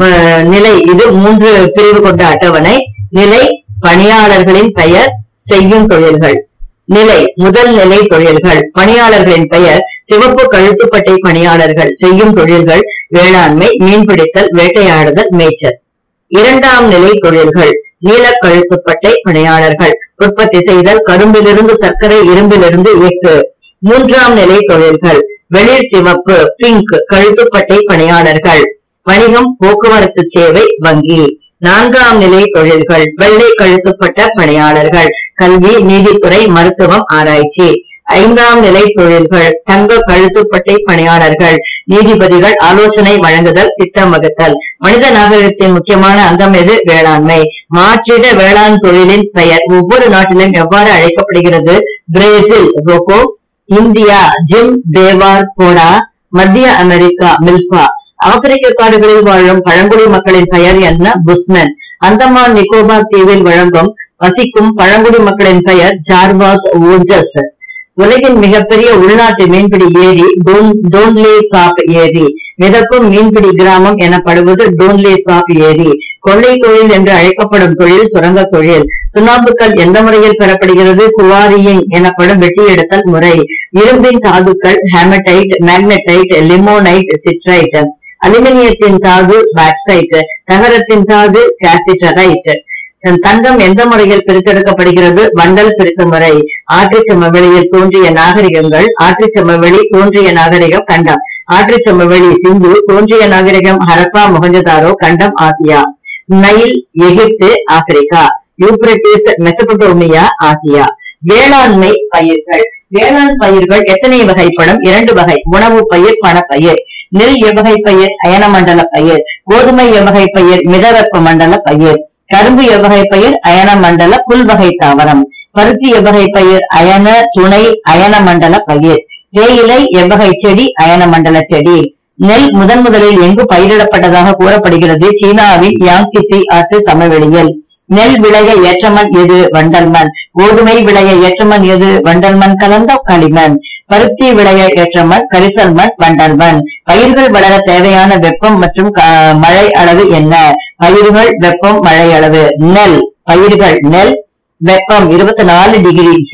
நிலை, இது 3 பிரிவு கொண்ட அட்டவணை. நிலை, பணியாளர்களின் பெயர், செய்யும் தொழில்கள். நிலை, முதல் நிலை தொழில்கள். பணியாளர்களின் பெயர் சிவப்பு கழுத்துப்பட்டை பணியாளர்கள். செய்யும் தொழில்கள் வேளாண்மை, மீன்பிடித்தல், வேட்டையாடுதல், மேய்ச்சல். 2ஆம் நிலை தொழில்கள். நீல கழுத்துப்பட்டை பணியாளர்கள். உற்பத்தி செய்தல், கரும்பிலிருந்து சர்க்கரை, இரும்பிலிருந்து எஃகு. 3ஆம் நிலை தொழில்கள். வெளிர் சிவப்பு பிங்க் கழுத்துப்பட்டை பணியாளர்கள். வணிகம், போக்குவரத்து சேவை, வங்கி. 4ஆம் நிலை தொழில்கள். வெள்ளை கழுத்துப்பட்ட பணியாளர்கள். கல்வி, நீதித்துறை, மருத்துவம், ஆராய்ச்சி. 5ஆம் நிலை தொழில்கள். தங்க கழுத்துப்பட்டை பணியாளர்கள். நீதிபதிகள், ஆலோசனை வழங்குதல், திட்டம் வகுத்தல். மனித நாகரிகத்தின் முக்கியமான அங்கம் எது? வேளாண்மை. மாற்றிட வேளாண் தொழிலின் பெயர் ஒவ்வொரு நாட்டிலும் எவ்வாறு அழைக்கப்படுகிறது? பிரேசில் ரோகோ, இந்தியா ஜிம் தேவார் கோடா, மத்திய அமெரிக்கா மில்பா. ஆப்பிரிக்க காடுகளில் வாழும் பழங்குடி மக்களின் பெயர் என்ன? புஷ்மன். அந்தமான் நிக்கோபார் தீவில் வசிக்கும் பழங்குடி மக்களின் பெயர் ஜார்வாஸ் ஓஜஸ். உலகின் மிகப்பெரிய உள்நாட்டு மீன்பிடி ஏரி டோன்லே சாப் ஏரி. மிதக்கும் மீன்பிடி கிராமம் எனப்படுவது டோன்லே சாப் ஏரி. கொள்ளை தொழில் என்று அழைக்கப்படும் தொழில் சுரங்க தொழில். சுண்ணாம்புக்கல் எந்த முறையில் பெறப்படுகிறது? குவாரியிங் எனப்படும் வெட்டி எடுத்தல் முறை. இரும்பின் தாதுக்கள் ஹேமடைட், மேக்னடைட், லிமோனைட், சிட்ரைட். அலுமினியத்தின் தாது பாக்சைட். தகரத்தின் தாது காசிட்டரைட். தங்கம் எந்த முறையில் பிரித்தெடுக்கப்படுகிறது? வண்டல் பிரித்த முறை. ஆற்றுச் சமவெளியில் தோன்றிய நாகரிகங்கள். ஆற்றுச் சமவெளி தோன்றிய நாகரிகம் கண்டம். ஆற்றுச் சமவெளி சிந்து தோன்றிய நாகரிகம் ஹரப்பா, மொஹஞ்சதாரோ. கண்டம் Asia. Nile Egypt, Africa. Euphrates Mesopotamia, Asia. வேளாண்மை பயிர்கள். வேளாண் பயிர்கள் எத்தனை வகைப்படும்? 2 வகை. உணவு பயிர், பணப்பயிர். நெல் எவ்வகை பயிர்? அயன மண்டல பயிர். கோதுமை எவ்வகை பயிர்? மிதவெப்ப மண்டல பயிர். கரும்பு எவ்வகை பயிர்? அயன மண்டல புல்வகை தாவரம். பருத்தி எவ்வகை பயிர்? அயன துணை அயன மண்டல பயிர். தேயிலை எவ்வகை செடி? அயன மண்டல செடி. நெல் முதலில் எங்கு பயிரிடப்பட்டதாக கூறப்படுகிறது? சீனாவின் யாங்சிசி ஆற்று சமவெளியில். நெல் விளைய ஏற்றமண் எது? வண்டல் மண். கோதுமை விளைய ஏற்றமண் எது? வண்டல் மண் கலந்த களிமண். பருத்தி விளைய ஏற்றமண் கரிசல் மண், வண்டல் மண். பயிர்கள் வளர தேவையான வெப்பம் மற்றும் மழை அளவு என்ன? பயிர்கள், வெப்பம், மழை அளவு. நெல் பயிர்கள். நெல் வெப்பம் 24 டிகிரி சி,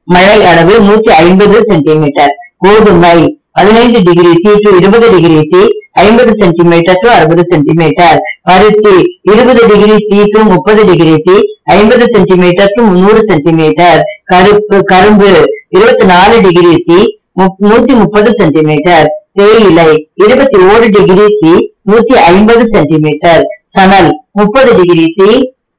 மழை அளவு 150 சென்டிமீட்டர். கோதுமை 15 degree C to 20 degree C 50 centimetre to 60 centimetre. பருத்தி 20 degree C to 30 degree C 50 centimetre to 100 centimetre. கரும்பு 24 டிகிரி சி 130 சென்டிமீட்டர். தேயிலை 21 டிகிரி சி 150 சென்டிமீட்டர். சணல் 30 டிகிரி சி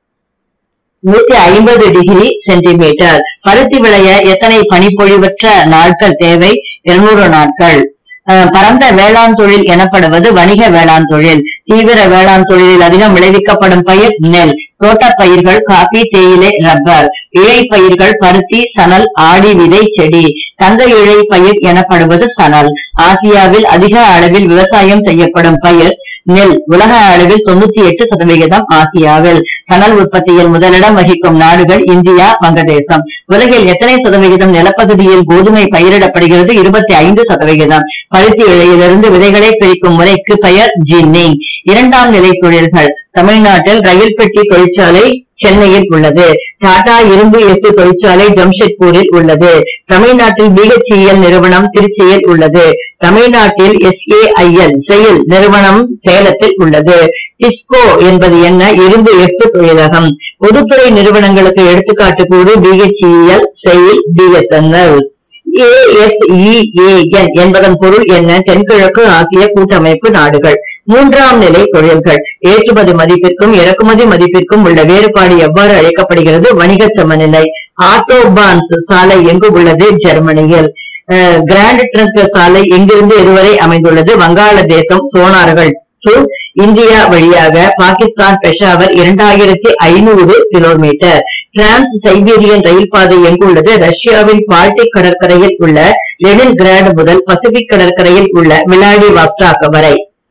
150 டிகிரி சென்டிமீட்டர். பருத்தி விளைய எத்தனை பனிப்பொழிவற்ற நாட்கள் தேவை? 200 நாட்கள். பரந்த வேளாண் தொழில் எனப்படுவது வணிக வேளாண் தொழில். தீவிர வேளாண் தொழிலில் அதிகம் விளைவிக்கப்படும் பயிர் நெல். தோட்டப்பயிர்கள் காபி, தேயிலை, ரப்பர். இழை பயிர்கள் பருத்தி, சணல், ஆடி விதை, செடி. தங்க இழை பயிர் எனப்படுவது சணல். ஆசியாவில் அதிக அளவில் விவசாயம் செய்யப்படும் பயிர் நெல். உலக அளவில் 98% ஆசியாவில். சணல் உற்பத்தியில் முதலிடம் வகிக்கும் நாடுகள் இந்தியா, வங்கதேசம். உலகில் எத்தனை சதவிகிதம் நிலப்பகுதியில் கோதுமை பயிரிடப்படுகிறது? 25%. பருத்தி இழையிலிருந்து விதைகளை பிரிக்கும் முறைக்கு பெயர் ஜின்னிங். இரண்டாம் நிலை தொழில்கள். தமிழ்நாட்டில் ரயில் பெட்டி தொழிற்சாலை சென்னையில் உள்ளது. டாடா இரும்பு எஃகு தொழிற்சாலை ஜம்ஷெட்பூரில் உள்ளது. தமிழ்நாட்டில் BHEL நிறுவனம் திருச்சியில் உள்ளது. தமிழ்நாட்டில் SAIL செயல் நிறுவனம் சேலத்தில் உள்ளது. டிஸ்கோ என்பது என்ன? இரும்பு எஃகு தொழிலகம். பொதுத்துறை நிறுவனங்களுக்கு எடுத்துக்காட்டு கூறு BHEL, SAIL, BSNL. ASEAN என்பதன் பொருள் என்ன? தென்கிழக்கு ஆசிய கூட்டமைப்பு நாடுகள். மூன்றாம் நிலை தொழில்கள். ஏற்றுமதி மதிப்பிற்கும் இறக்குமதி மதிப்பிற்கும் உள்ள வேறுபாடு எவ்வாறு அழைக்கப்படுகிறது? வணிக சமநிலை. ஆட்டோபான்ஸ் சாலை எங்கு உள்ளது? ஜெர்மனியில். கிராண்ட் ட்ரங்க் சாலை எங்கிருந்து எதுவரை அமைந்துள்ளது? வங்காளதேசம். சோனார்கள் இந்தியா வழியாக Pakistan Peshawar 2500 kilometre. Trans Siberian rail பாதை எங்குள்ளது? ரஷ்யாவின் பால்டிக் கடற்கரையில் உள்ள லெனின்கிராட் முதல் பசிபிக் கடற்கரையில் உள்ள விளாடிவாஸ்டாக் வரை.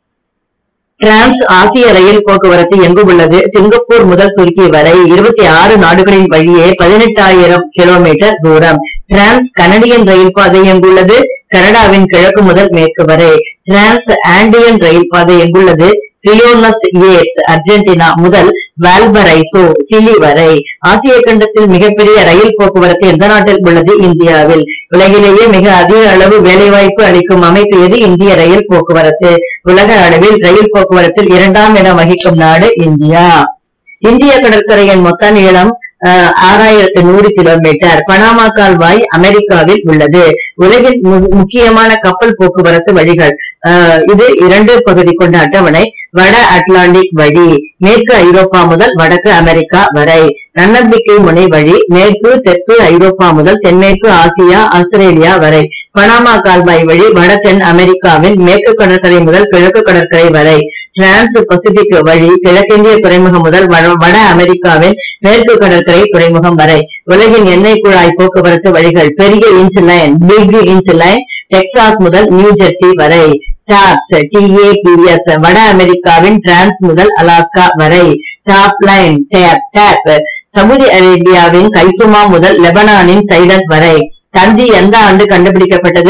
டிரான்ஸ் ஆசிய ரயில் போக்குவரத்து எங்கு உள்ளது? சிங்கப்பூர் முதல் துருக்கி வரை 26 நாடுகளின் வழியே 18,000 கிலோமீட்டர் தூரம். டிரான்ஸ் கனடியன் ரயில் பாதை எங்குள்ளது? கனடாவின் கிழக்கு முதல் மேற்கு வரை. டிரான்ஸ் ஆண்டியன் ரயில் பாதை எங்குள்ளது? பியோனஸ் ஏர்ஸ் அர்ஜென்டினா முதல் வால்பரைசோ சிலி வரை. ஆசிய கண்டத்தில் மிகப்பெரிய ரயில் போக்குவரத்து எந்த நாட்டில் உள்ளது? இந்தியாவில். உலகிலேயே மிக அதிக அளவு வேலைவாய்ப்பு அளிக்கும் அமைப்பு எது? இந்திய ரயில் போக்குவரத்து. உலக அளவில் ரயில் போக்குவரத்தில் 2ஆம் இடம் வகிக்கும் நாடு இந்தியா. இந்திய கடற்கரையின் மொத்த நீளம் 6100 கிலோமீட்டர். பனாமா கால்வாய் அமெரிக்காவில் உள்ளது. உலகின் முக்கியமான கப்பல் போக்குவரத்து வழிகள். இது 2 பகுதி கொண்ட அட்டவணை. வட அட்லாண்டிக் வழி மேற்கு ஐரோப்பா முதல் வடக்கு அமெரிக்கா வரை. நன்னம்பிக்கை முனை வழி மேற்கு தெற்கு ஐரோப்பா முதல் தென்மேற்கு ஆசியா, ஆஸ்திரேலியா வரை. பனாமா கால்வாய் வழி வட தென் அமெரிக்காவின் மேற்கு கடற்கரை முதல் கிழக்கு கடற்கரை வரை. டிரான்ஸ் பசிபிக் வழி கிழக்கிந்திய துறைமுகம் முதல் வட அமெரிக்காவின் மேற்கு கடற்கரை துறைமுகம் வரை. உலகின் எண்ணெய் குழாய் போக்குவரத்து வழிகள். பெரிய inch line big inch line Texas முதல் நியூ ஜெர்சி வரை. டாப்ஸ் TAPS வட அமெரிக்காவின் டிரான்ஸ் முதல் அலாஸ்கா வரை. டாப் லைன் டேப் சவுதி அரேபியாவின் கைசுமா முதல் லெபனானின் சைடன் வரை. தந்தி எந்த ஆண்டு கண்டுபிடிக்கப்பட்டது?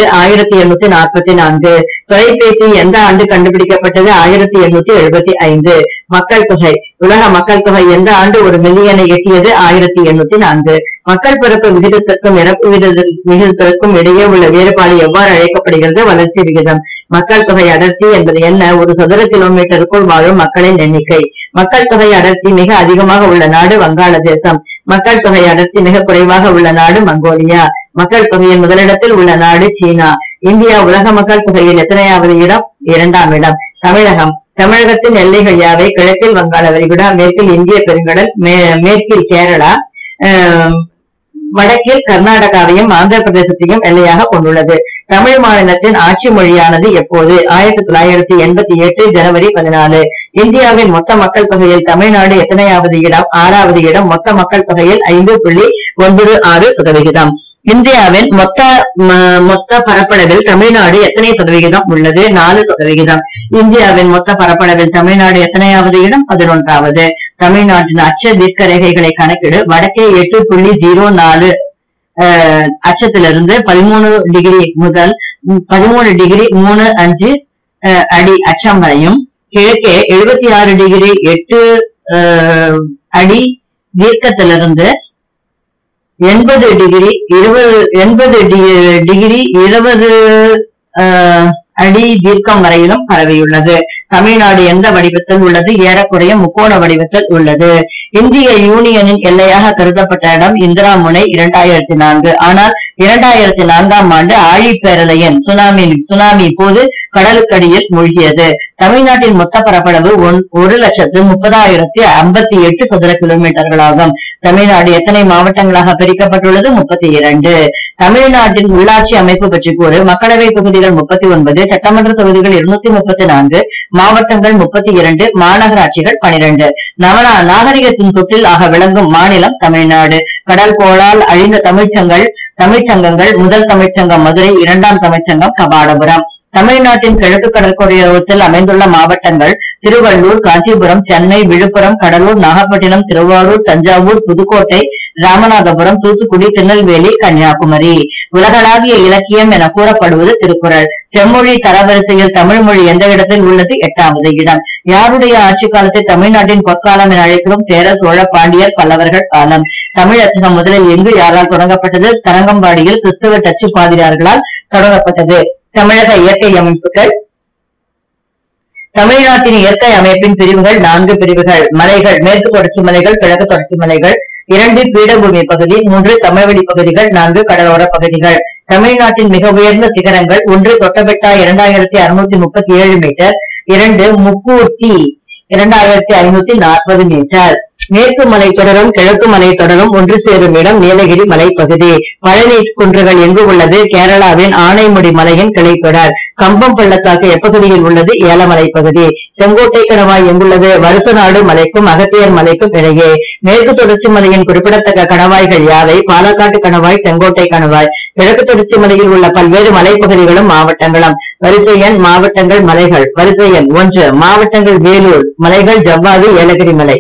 1844. தொலைபேசி எந்த ஆண்டு கண்டுபிடிக்கப்பட்டது? 1875. மக்கள் தொகை. உலக மக்கள் தொகை எந்த ஆண்டு 1 மில்லியனை எட்டியது? 1804. மக்கள் பிறப்பு விகிதத்திற்கும் இறப்பு விகிதத்திற்கும் இடையே உள்ள வேறுபாடு எவ்வாறு அழைக்கப்படுகிறது? வளர்ச்சி விகிதம். மக்கள் தொகை அடர்த்தி என்பது என்ன? ஒரு சதுர கிலோமீட்டருக்குள் வாழும் மக்களின் எண்ணிக்கை. மக்கள் தொகை அடர்த்தி மிக அதிகமாக உள்ள நாடு வங்காளதேசம். மக்கள் தொகை அடர்த்தி மிக குறைவாக உள்ள நாடு மங்கோலியா. மக்கள் தொகையின் முதலிடத்தில் உள்ள நாடு சீனா. இந்தியா உலக மக்கள் தொகையில் எத்தனையாவது இடம்? 2ஆம் இடம். தமிழகம். தமிழகத்தின் எல்லைகள் யாவை? கிழக்கில் வங்காள விரிகுடா, மேற்கில் இந்திய பெருங்கடல், மேற்கில் கேரளா, வடக்கில் கர்நாடகாவையும் ஆந்திர பிரதேசத்தையும் எல்லையாக கொண்டுள்ளது. தமிழ் மாநிலத்தின் ஆட்சி மொழியானது எப்போது? 1988 ஜனவரி 14. இந்தியாவின் மொத்த மக்கள் தொகையில் தமிழ்நாடு எத்தனையாவது இடம்? 6வது இடம். மொத்த மக்கள் தொகையில் 5.96%. இந்தியாவின் மொத்த பரப்பளவில் தமிழ்நாடு எத்தனை சதவிகிதம் உள்ளது? 4%. இந்தியாவின் மொத்த பரப்பளவில் தமிழ்நாடு எத்தனையாவது இடம்? 11வது. தமிழ்நாட்டின் அச்ச தீர்க்க ரேகைகளை கணக்கிடு. வடக்கே 8.04 அச்சத்திலிருந்து 13 டிகிரி முதல் 13 டிகிரி 35 அடி அச்சம் வரையும், கிழக்கே 76 டிகிரி 8 அடி தீர்க்கத்திலிருந்து 80 டிகிரி 20 அடி தீர்க்கம் வரையிலும் பரவியுள்ளது. தமிழ்நாடு எந்த வடிவத்தில் உள்ளது? ஏறக்குறைய முக்கோண வடிவத்தில் உள்ளது. இந்திய யூனியனின் எல்லையாக கருதப்பட்ட இடம் இந்திரா முனை 2004. ஆனால் 2004ஆம் ஆண்டு ஆழிப்பேரலையின் சுனாமி போது கடலுக்கடியில் மூழ்கியது. தமிழ்நாட்டின் மொத்த பரப்பளவு 1,30,30,058 சதுர கிலோமீட்டர்களாகும். தமிழ்நாடு எத்தனை மாவட்டங்களாக பிரிக்கப்பட்டுள்ளது? 32. தமிழ்நாட்டின் உள்ளாட்சி அமைப்பு பற்றி கூறு. மக்களவை தொகுதிகள் 39, சட்டமன்ற தொகுதிகள் 234, மாவட்டங்கள் 32, மாநகராட்சிகள் 12. நாகரிகத்தின் தொட்டில் ஆக விளங்கும் மாநிலம் தமிழ்நாடு. கடல் போலால் அழிந்த தமிழ்ச்சங்கங்கள் முதல் தமிழ்ச்சங்கம் மதுரை, இரண்டாம் தமிழ்ச்சங்கம் கபாடபுரம். தமிழ்நாட்டின் கிழக்கு கடற்கரையோரத்தில் அமைந்துள்ள மாவட்டங்கள் திருவள்ளூர், காஞ்சிபுரம், சென்னை, விழுப்புரம், கடலூர், நாகப்பட்டினம், திருவாரூர், தஞ்சாவூர், புதுக்கோட்டை, ராமநாதபுரம், தூத்துக்குடி, திருநெல்வேலி, கன்னியாகுமரி. உலகளாவிய இலக்கியம் என கூறப்படுவது திருக்குறள். செம்மொழி தரவரிசையில் தமிழ் மொழி எந்த இடத்தில் உள்ளது? 8வது இடம். யாருடைய ஆட்சி காலத்தை தமிழ்நாட்டின் பொற்காலம் என அழைக்கிறோம்? சேர, சோழ, பாண்டியர், பல்லவர்கள் காலம். தமிழ் அச்சகம் முதலில் எங்கு யாரால் தொடங்கப்பட்டது? தரங்கம்பாடியில் கிறிஸ்தவ டச்சு பாதிரியார்களால் தொடங்கப்பட்டது. தமிழக இயற்கை அமைப்புகள். தமிழ்நாட்டின் இயற்கை அமைப்பின் பிரிவுகள் 4 பிரிவுகள். மலைகள்: மேற்கு தொடர்ச்சி மலைகள், கிழக்கு தொடர்ச்சி மலைகள். 2 பீடபூமி பகுதி. 3 சமவெளி பகுதிகள். 4 கடலோர பகுதிகள். தமிழ்நாட்டின் மிக உயர்ந்த சிகரங்கள்: 1 தொட்டபெட்டா 2637 மீட்டர். 2 முக்கூர்த்தி 2540 மீட்டர். மேற்கு மலை தொடரும் கிழக்கு மலை தொடரும் ஒன்று சேரும் இடம் நீலகிரி மலைப்பகுதி. பழனி குன்றுகள் எங்கு உள்ளது? கேரளாவின் ஆனைமுடி மலையின் கிளைத்தொடர். கம்பம் பள்ளத்தாக்கு எப்பகுதியில் உள்ளது? ஏலமலை பகுதி. செங்கோட்டை கணவாய் எங்குள்ளது? வருசநாடு மலைக்கும் அகத்தியர் மலைக்கும் இடையே. மேற்கு தொடர்ச்சி மலையின் குறிப்பிடத்தக்க கணவாய்கள் யாவை? பாலக்காட்டு கணவாய், செங்கோட்டை கணவாய். கிழக்கு தொடர்ச்சி மலையில் உள்ள பல்வேறு மலைப்பகுதிகளும் மாவட்டங்களும். வரிசை எண் மாவட்டங்கள், மலைகள். வரிசை எண் 1 மாவட்டங்கள்: வேலூர் மலைகள், ஜவ்வாது, ஏலகிரி மலை.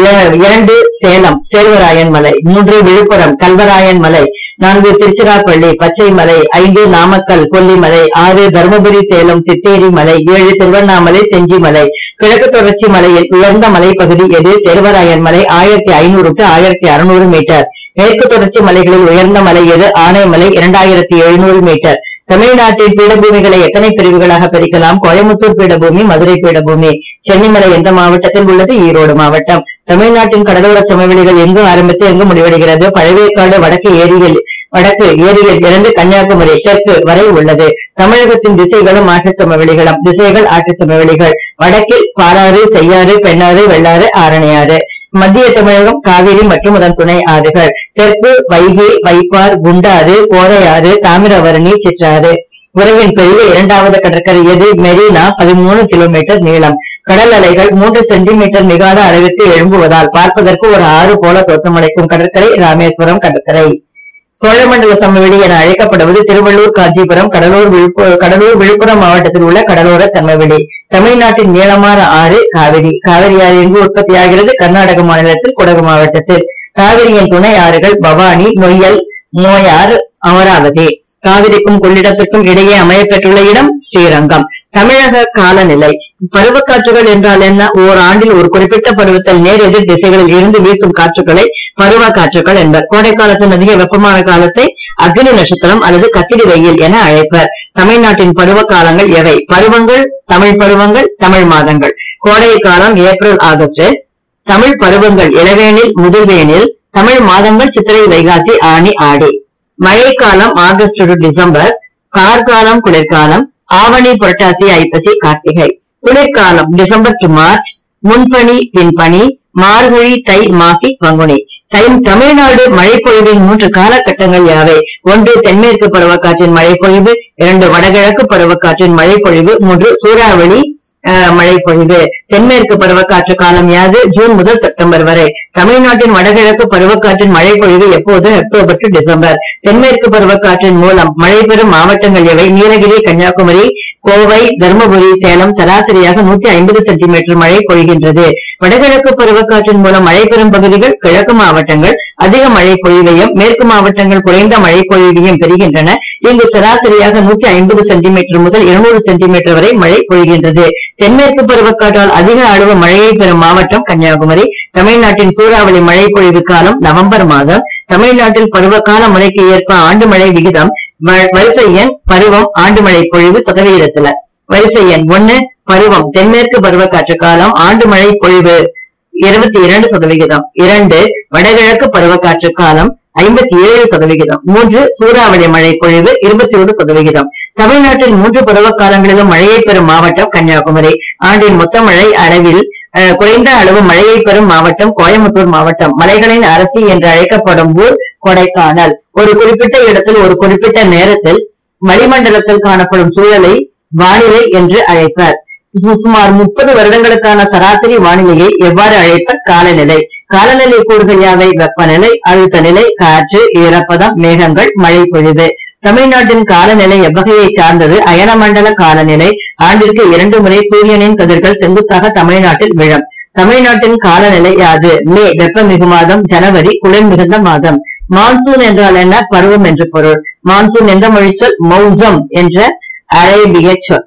2 சேலம், சேர்வராயன் மலை. 3 விழுப்புரம், கல்வராயன் மலை. 4 திருச்சிராப்பள்ளி, பச்சை மலை. 5 நாமக்கல், கொல்லிமலை. 6 தர்மபுரி, சேலம், சித்தேரி மலை. 7 திருவண்ணாமலை, செஞ்சி மலை. கிழக்கு தொடர்ச்சி மலையில் உயர்ந்த மலைப்பகுதி எது? சேர்வராயன் மலை, 1500 to 1600 மீட்டர். மேற்கு தொடர்ச்சி மலைகளில் உயர்ந்த மலை எது? ஆனைமலை, 2700 மீட்டர். தமிழ்நாட்டின் பீடபூமிகளை எத்தனை பிரிவுகளாக பிரிக்கலாம்? கோயம்புத்தூர் பீடபூமி, மதுரை பீடபூமி. சென்னிமலை எந்த மாவட்டத்தில் உள்ளது? ஈரோடு மாவட்டம். தமிழ்நாட்டின் கடலோர சமவெளிகள் எங்கு ஆரம்பித்து எங்கு முடிவடைகிறது? பழவேற்காடு வடக்கு ஏரியில் இருந்து கன்னியாகுமரி தெற்கு வரை உள்ளது. தமிழகத்தின் திசைகளும் ஆற்றுச் சமவெளிகளும். திசைகள் ஆற்றுச் சமவெளிகள்: வடக்கில் பாலாறு, செய்யாறு, பெண்ணாறு, வெள்ளாறு, ஆரணியாறு. மத்திய தமிழகம் காவிரி மற்றும் அதன் துணை ஆறுகள். தெற்கு வைகை, வைப்பார், குண்டாறு, கோதையாறு, தாமிரபரணி, சிற்றாறு. உறவின் பெரிய 2வது கடற்கரை எது? மெரினா, 13 கிலோமீட்டர் நீளம். கடல் அலைகள் 3 சென்டிமீட்டர் மிகாத அளவிற்கு எழும்புவதால் பார்ப்பதற்கு ஒரு ஆறு போல தோற்றமளிக்கும் கடற்கரை ராமேஸ்வரம் கடற்கரை. சோழமண்டல சமவெளி என அழைக்கப்படுவது திருவள்ளூர், காஞ்சிபுரம், கடலூர், விழுப்புரம் மாவட்டத்தில் உள்ள கடலோர சமவெளி. தமிழ்நாட்டின் நீளமான ஆறு காவிரி. காவிரி ஆறு எங்கு உற்பத்தியாகிறது? கர்நாடக மாநிலத்தில் குடகு மாவட்டத்தில். காவிரியின் துணை ஆறுகள் பவானி, நொய்யல், மோயார், அமராவதி. காவிரிக்கும் கொள்ளிடத்திற்கும் இடையே அமையப்பெற்றுள்ள இடம் ஸ்ரீரங்கம். தமிழக காலநிலை. பருவக்காற்றுகள் என்றால் என்ன? ஓராண்டில் ஒரு குறிப்பிட்ட பருவத்தில் நேர் எதிர் திசைகளில் இருந்து வீசும் காற்றுகளை பருவ காற்றுகள் என்பர். கோடை காலத்தின் அதிக வெப்பமான காலத்தை அக்னி நட்சத்திரம் அல்லது கத்திரி வெயில் என அழைப்பர். தமிழ்நாட்டின் பருவ காலங்கள் எவை? பருவங்கள், தமிழ் பருவங்கள், தமிழ் மாதங்கள். கோடை காலம் ஏப்ரல், ஆகஸ்ட். தமிழ் பருவங்கள் இளவேனில், முதுவேனில். தமிழ் மாதங்கள் சித்திரை, வைகாசி, ஆனி, ஆடி. மழைக்காலம் ஆகஸ்ட் டு டிசம்பர். கார்காலம் குளிர்காலம் ஆவணி, புரட்டாசி, ஐப்பசி, கார்த்திகை. குளிர்காலம் டிசம்பர் டு மார்ச். முன்பனி, பின்பனி, மார்கழி, தை, மாசி, பங்குனி. தமிழ்நாடு மழைப்பொழிவின் 3 காலகட்டங்கள் யாவை? 1 தென்மேற்கு பருவக்காற்றின் மழைப்பொழிவு. 2 வடகிழக்கு பருவக்காற்றின் மழைப்பொழிவு. 3 சூறாவளி மழைப்பொழிவு. தென்மேற்கு பருவக்காற்று காலம் யாது? ஜூன் முதல் செப்டம்பர் வரை. தமிழ்நாட்டின் வடகிழக்கு பருவக்காற்றின் மழைப்பொழிவு எப்போது? October to December. தென்மேற்கு பருவக்காற்றின் மூலம் மழை பெறும் மாவட்டங்கள் எவை? நீலகிரி, கன்னியாகுமரி, கோவை, தர்மபுரி, சேலம். சராசரியாக 150 சென்டிமீட்டர் மழை பொழிகின்றது. வடகிழக்கு பருவக்காற்றின் மூலம் மழை பெறும் பகுதிகள் கிழக்கு மாவட்டங்கள் அதிக மழை பொழிவையும், மேற்கு மாவட்டங்கள் குறைந்த மழை பொழிவையும் பெறுகின்றன. இங்கு சராசரியாக 150 சென்டிமீட்டர் முதல் 200 சென்டிமீட்டர் வரை மழை பொழிகின்றது. தென்மேற்கு பருவக்காற்றால் அதிக அளவு மழையை பெறும் மாவட்டம் கன்னியாகுமரி. தமிழ்நாட்டின் சூறாவளி மழை பொழிவு காலம் நவம்பர் மாதம். தமிழ்நாட்டில் பருவகால மழைக்கு ஏற்ப ஆண்டு மழை விகிதம் வரிசை எண் பருவம் ஆண்டு மழை பொழிவு சதவிகிதத்துல. வரிசை எண் 1 பருவம் தென்மேற்கு பருவக்காற்று காலம் ஆண்டு மழை பொழிவு 22%. 2 வடகிழக்கு பருவக்காற்று காலம் 57%. 3 சூறாவளி மழை பொழிவு 21%. தமிழ்நாட்டில் 3 பருவ காலங்களிலும் மழையை பெறும் மாவட்டம் கன்னியாகுமரி. ஆண்டின் மொத்த மழை அளவில் குறைந்த அளவு மழையை பெறும் மாவட்டம் கோயம்புத்தூர் மாவட்டம். மலைகளின் அரசி என்று அழைக்கப்படும் ஊர் கொடைக்கானல். ஒரு குறிப்பிட்ட இடத்தில் ஒரு குறிப்பிட்ட நேரத்தில் வளிமண்டலத்தில் காணப்படும் சூழலை வானிலை என்று அழைப்பர். சுமார் 30 வருடங்களுக்கான சராசரி வானிலையை எவ்வாறு அழைப்பர்? காலநிலை. காலநிலை கூறுகள் யாவை? வெப்பநிலை, அழுத்த நிலை, காற்று, ஈரப்பதம், மேகங்கள், மழை பொழிவு. தமிழ்நாட்டின் காலநிலை எவ்வகையை சார்ந்தது? அயனமண்டல காலநிலை. ஆண்டிற்கு 2 முறை சூரியனின் கதிர்கள் செங்குத்தாக தமிழ்நாட்டில் விழும். தமிழ்நாட்டின் காலநிலை யாது? மே வெப்பமிகு மாதம், ஜனவரி குளிர் மிகுந்த மாதம். மான்சூன் என்றால் என்ன? பருவம் என்று பொருள். மான்சூன் என்ற மொழிச்சொல் மௌசம் என்ற அரேபிய சொல்.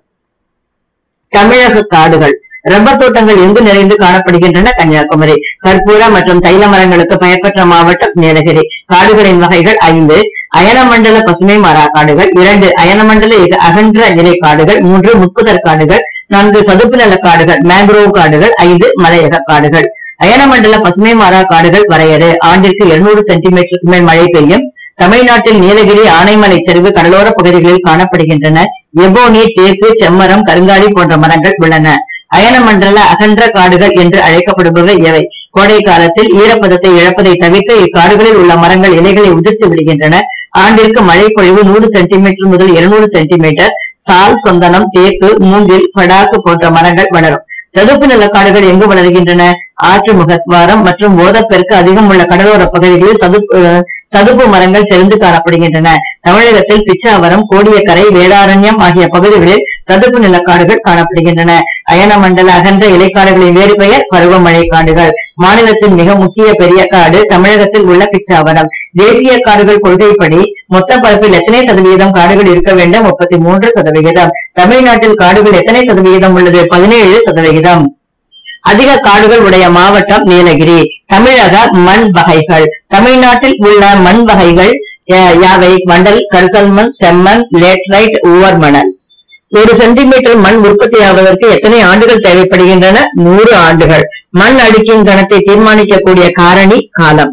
தமிழக காடுகள். ரப்பர் தோட்டங்கள் எங்கு நிறைந்து காணப்படுகின்றன? கன்னியாகுமரி. கற்பூர மற்றும் தைல மரங்களுக்கு பெயர் பெற்ற மாவட்டம் நீலகிரி. காடுகளின் வகைகள் 5. அயனமண்டல பசுமை மர காடுகள். 2 அயனமண்டல அகன்ற நிலை காடுகள். 3 முட்புதர் காடுகள். 4 சதுப்பு நில காடுகள் மேங்க்ரோவ் காடுகள். 5 மலையக காடுகள். அயனமண்டல பசுமை மர காடுகள் வரையறை. ஆண்டிற்கு 200 சென்டிமீட்டருக்கு மேல் மழை பெய்யும். தமிழ்நாட்டில் நீலகிரி ஆனைமலை சரிவு கடலோர பகுதிகளில் காணப்படுகின்றன. எபோனி, தேக்கு, செம்மரம், கருங்காலி போன்ற மரங்கள் உள்ளன. அயனமண்டல அகன்ற காடுகள் என்று அழைக்கப்படுபவை எவை? கோடை காலத்தில் ஈரப்பதத்தை இழப்பதை தவிர்க்க இக்காடுகளில் உள்ள மரங்கள் இலைகளை உதிர்த்து விடுகின்றன. ஆண்டிற்கு மழை பொழிவு 100 சென்டிமீட்டர் முதல் 200 சென்டிமீட்டர். சால், சொந்தனம், தேக்கு, மூங்கில், படாக்கு போன்ற மரங்கள் வளரும். சதுப்பு நில காடுகள் எங்கு வளர்கின்றன? ஆற்று முகத்வாரம் மற்றும் ஓதப்பெருக்கு அதிகம் உள்ள கடலோர பகுதிகளில் சதுப்பு மரங்கள் செறிந்து காணப்படுகின்றன. தமிழகத்தில் பிச்சாவரம், கோடியக்கரை, வேதாரண்யம் ஆகிய பகுதிகளில் சதுப்பு நில காடுகள் காணப்படுகின்றன. அயனமண்டல அகன்ற இலைக்காடுகளின் வேறு பெயர் பருவமழை காடுகள். மாநிலத்தின் மிக முக்கிய பெரிய காடு தமிழகத்தில் உள்ள பிச்சாவரம். தேசிய காடுகள் கொள்கைப்படி மொத்த பரப்பில் எத்தனை சதவீதம் காடுகள் இருக்க வேண்டும்? 33%. தமிழ்நாட்டில் காடுகள் எத்தனை சதவீதம் உள்ளது? 17%. அதிக காடுகள் உடைய மாவட்டம் நீலகிரி. தமிழக மண் வகைகள். தமிழ்நாட்டில் உள்ள மண் வகைகள் யாவை? மண்டல், கரிசல் மண், செம்மண், லேட்ரைட், உவர் மணல். 1 சென்டிமீட்டர் மண் உற்பத்தி ஆவதற்கு எத்தனை ஆண்டுகள் தேவைப்படுகின்றன? 100 ஆண்டுகள். மண் அடுக்கின் கணத்தை தீர்மானிக்கக்கூடிய காரணி காலம்.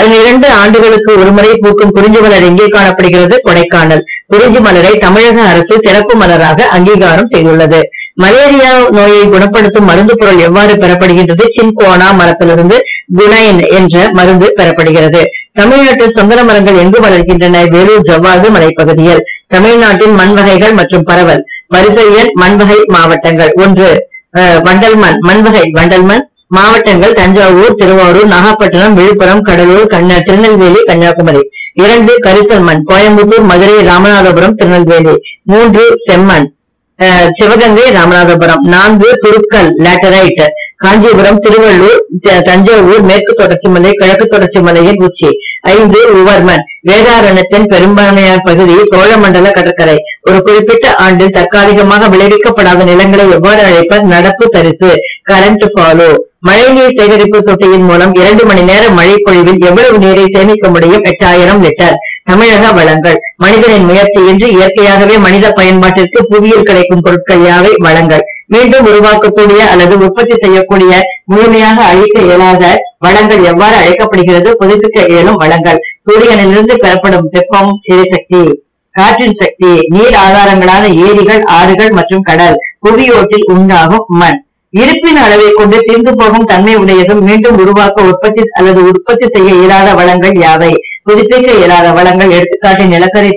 12 ஆண்டுகளுக்கு ஒருமுறை பூக்கும் குறிஞ்சி மலர் எங்கே காணப்படுகிறது? கொடைக்கானல். குறிஞ்சி மலரை தமிழக அரசு சிறப்பு மலராக அங்கீகாரம் செய்துள்ளது. மலேரியா நோயை குணப்படுத்தும் மருந்து பொருள் எவ்வாறு பெறப்படுகின்றது? சின்கோனா மரத்திலிருந்து குனைன் என்ற மருந்து பெறப்படுகிறது. தமிழ்நாட்டில் சந்தன மரங்கள் எங்கு வளர்கின்றன? வேலூர் ஜவ்வாது மலைப்பகுதியில். தமிழ்நாட்டின் மண் வகைகள் மற்றும் பரவல். வரிசை எண் மண்வகை மாவட்டங்கள். 1 வண்டல்மண். மண்வகை வண்டல்மண். மாவட்டங்கள் தஞ்சாவூர், திருவாரூர், நாகப்பட்டினம், விழுப்புரம், கடலூர், திருநெல்வேலி, கன்னியாகுமரி. 2 கரிசல் மண். கோயம்புத்தூர், மதுரை, ராமநாதபுரம், திருநெல்வேலி. 3 செம்மண். சிவகங்கை, ராமநாதபுரம். 4 துருக்கல் லேட்டரைட். காஞ்சிபுரம், திருவள்ளூர், தஞ்சாவூர், மேற்கு தொடர்ச்சி மலை, கிழக்கு தொடர்ச்சி மலையின் உச்சி. 5 உவர்மண். வேதாரண்யத்தின் பெரும்பான்மையான பகுதி சோழமண்டல கடற்கரை. ஒரு குறிப்பிட்ட ஆண்டில் தற்காலிகமாக விளைவிக்கப்படாத நிலங்களை எவ்வாறு அழைப்பர்? நடப்பு தரிசு, கரண்ட் ஃபாலோ. மழைநீர் சேகரிப்பு தொட்டியின் மூலம் 2 மணி நேர மழை பொழிவில் எவ்வளவு நீரை சேமிக்க முடியும்? 8000 லிட்டர். தமிழக வளங்கள். மனிதனின் முயற்சியின்றி இயற்கையாகவே மனித பயன்பாட்டிற்கு புவியில் கிடைக்கும் பொருட்கள் யாவை? வளங்கள். மீண்டும் உருவாக்கக்கூடிய அல்லது உற்பத்தி செய்யக்கூடிய முழுமையாக அழிக்க இயலாத வளங்கள் எவ்வாறு அழைக்கப்படுகிறது? புதுப்பிக்க இயலும் வளங்கள். சூரியனிலிருந்து பெறப்படும் வெப்பம் எரிசக்தி. காற்றின் சக்தி. நீர் ஆதாரங்களான ஏரிகள், ஆறுகள் மற்றும் கடல். புவியோட்டில் உண்டாகும் மண். இருப்பின் அளவை கொண்டு தீர்ந்து போகும் தன்மை உடையதும் மீண்டும் உருவாக்க உற்பத்தி செய்ய இயலாத வளங்கள் யாவை? புதுப்பிக்க இயலாத வளங்கள். எடுத்துக்காட்டு நிலக்கரி